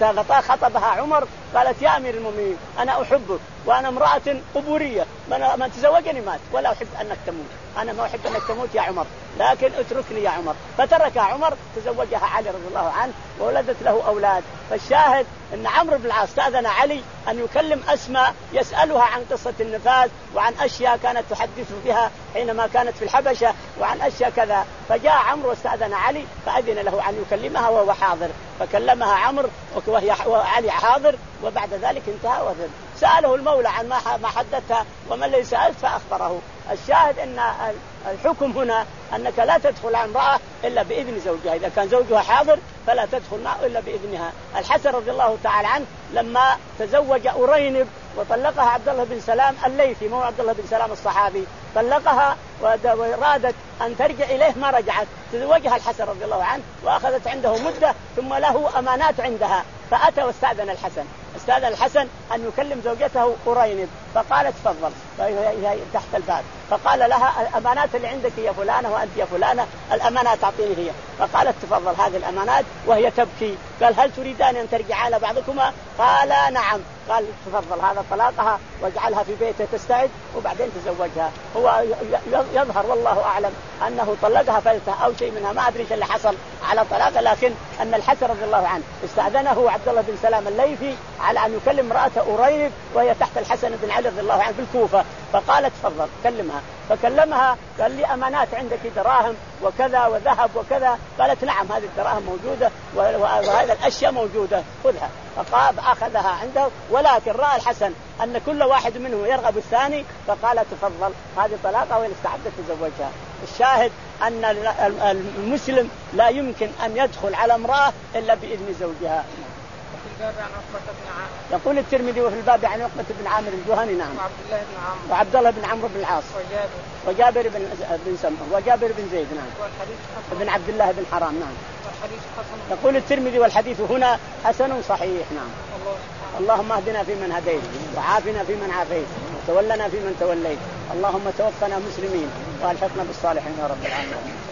S2: فخطبها عمر قالت يا أمير المؤمنين أنا أحبك وأنا امرأة قبورية، من تزوجني مات ولا أحب أنك تموت، أنا ما أحب أنك تموت يا عمر، لكن اتركني يا عمر. فتركها عمر، تزوجها علي رضي الله عنه وولدت له أولاد. فالشاهد أن عمرو بن العاص استأذن علي أن يكلم أسماء يسألها عن قصة النفاس وعن أشياء كانت تحدث بها حينما كانت في الحبشة وعن أشياء كذا. فجاء عمرو واستأذن علي فأذن له أن يكلمها وهو حاضر، فكلمها عمرو وهي وعلي حاضر، وبعد ذلك انتهى وذهب. سأله المولى عن ما حدثها وما الذي سألت فأخبره. الشاهد أن الحكم هنا أنك لا تدخل على امرأة إلا بإذن زوجها، إذا كان زوجها حاضر فلا تدخل معه إلا بإذنها. الحسن رضي الله تعالى عنه لما تزوج أرينب وطلقها عبد الله بن سلام الليثي، مو عبد الله بن سلام الصحابي، طلقها وارادت أن ترجع إليه ما رجعت، تزوجها الحسن رضي الله عنه وأخذت عنده مدة، ثم له أمانات عندها، فأتى واستأذن الحسن استأذن الحسن أن يكلم زوجته أرينب، فقالت تفضل، فهي تحت الباب، فقال لها الأمانات اللي عندك يا فلانة وأنت يا فلانة الأمانات تعطيني هي، فقالت تفضل هذه الأمانات وهي تبكي. قال هل تريدان أن ترجعان بعضكما؟ قال نعم. قال تفضل هذا طلاقها واجعلها في بيته تستعد وبعدين تزوجها. هو يظهر والله أعلم أنه طلقها فلتها أو شيء منها، ما أدري ايش اللي حصل على طلاقه، لكن أن الحسن رضي الله عنه استأذنه عبد الله بن سلام الليثي على أن يكلم امرأته أرينب وهي تحت الحسن بن علي رضي الله عنه في الكوفة، فقالت تفضل كلمها، فكلمها قال لي أمانات عندك دراهم وكذا وذهب وكذا، قالت نعم هذه الدراهم موجودة وهذه الأشياء موجودة خذها، فقال أخذها عنده، ولكن رأى الحسن أن كل واحد منهم يرغب الثاني فقال تفضل هذه طلاقة وإن استعدت تزوجها. الشاهد أن المسلم لا يمكن أن يدخل على امرأة إلا بإذن زوجها. يقول الترمذي وفي الباب عن عقبة بن عامر الجهني نعم
S1: وعبد الله بن عمرو
S2: وعبد الله بن عمرو بن العاص
S1: وجابر
S2: وجابر بن بن سمع وجابر بن زيد نعم
S1: والحديث حسن
S2: بن عبد الله بن حرام نعم
S1: والحديث حسن.
S2: يقول الترمذي والحديث هنا حسن صحيح نعم.
S1: الله
S2: اللهم اهدنا فيمن هديت وعافنا فيمن عافيت وتولنا فيمن توليت، اللهم توفنا مسلمين والحقنا بالصالحين يا رب العالمين.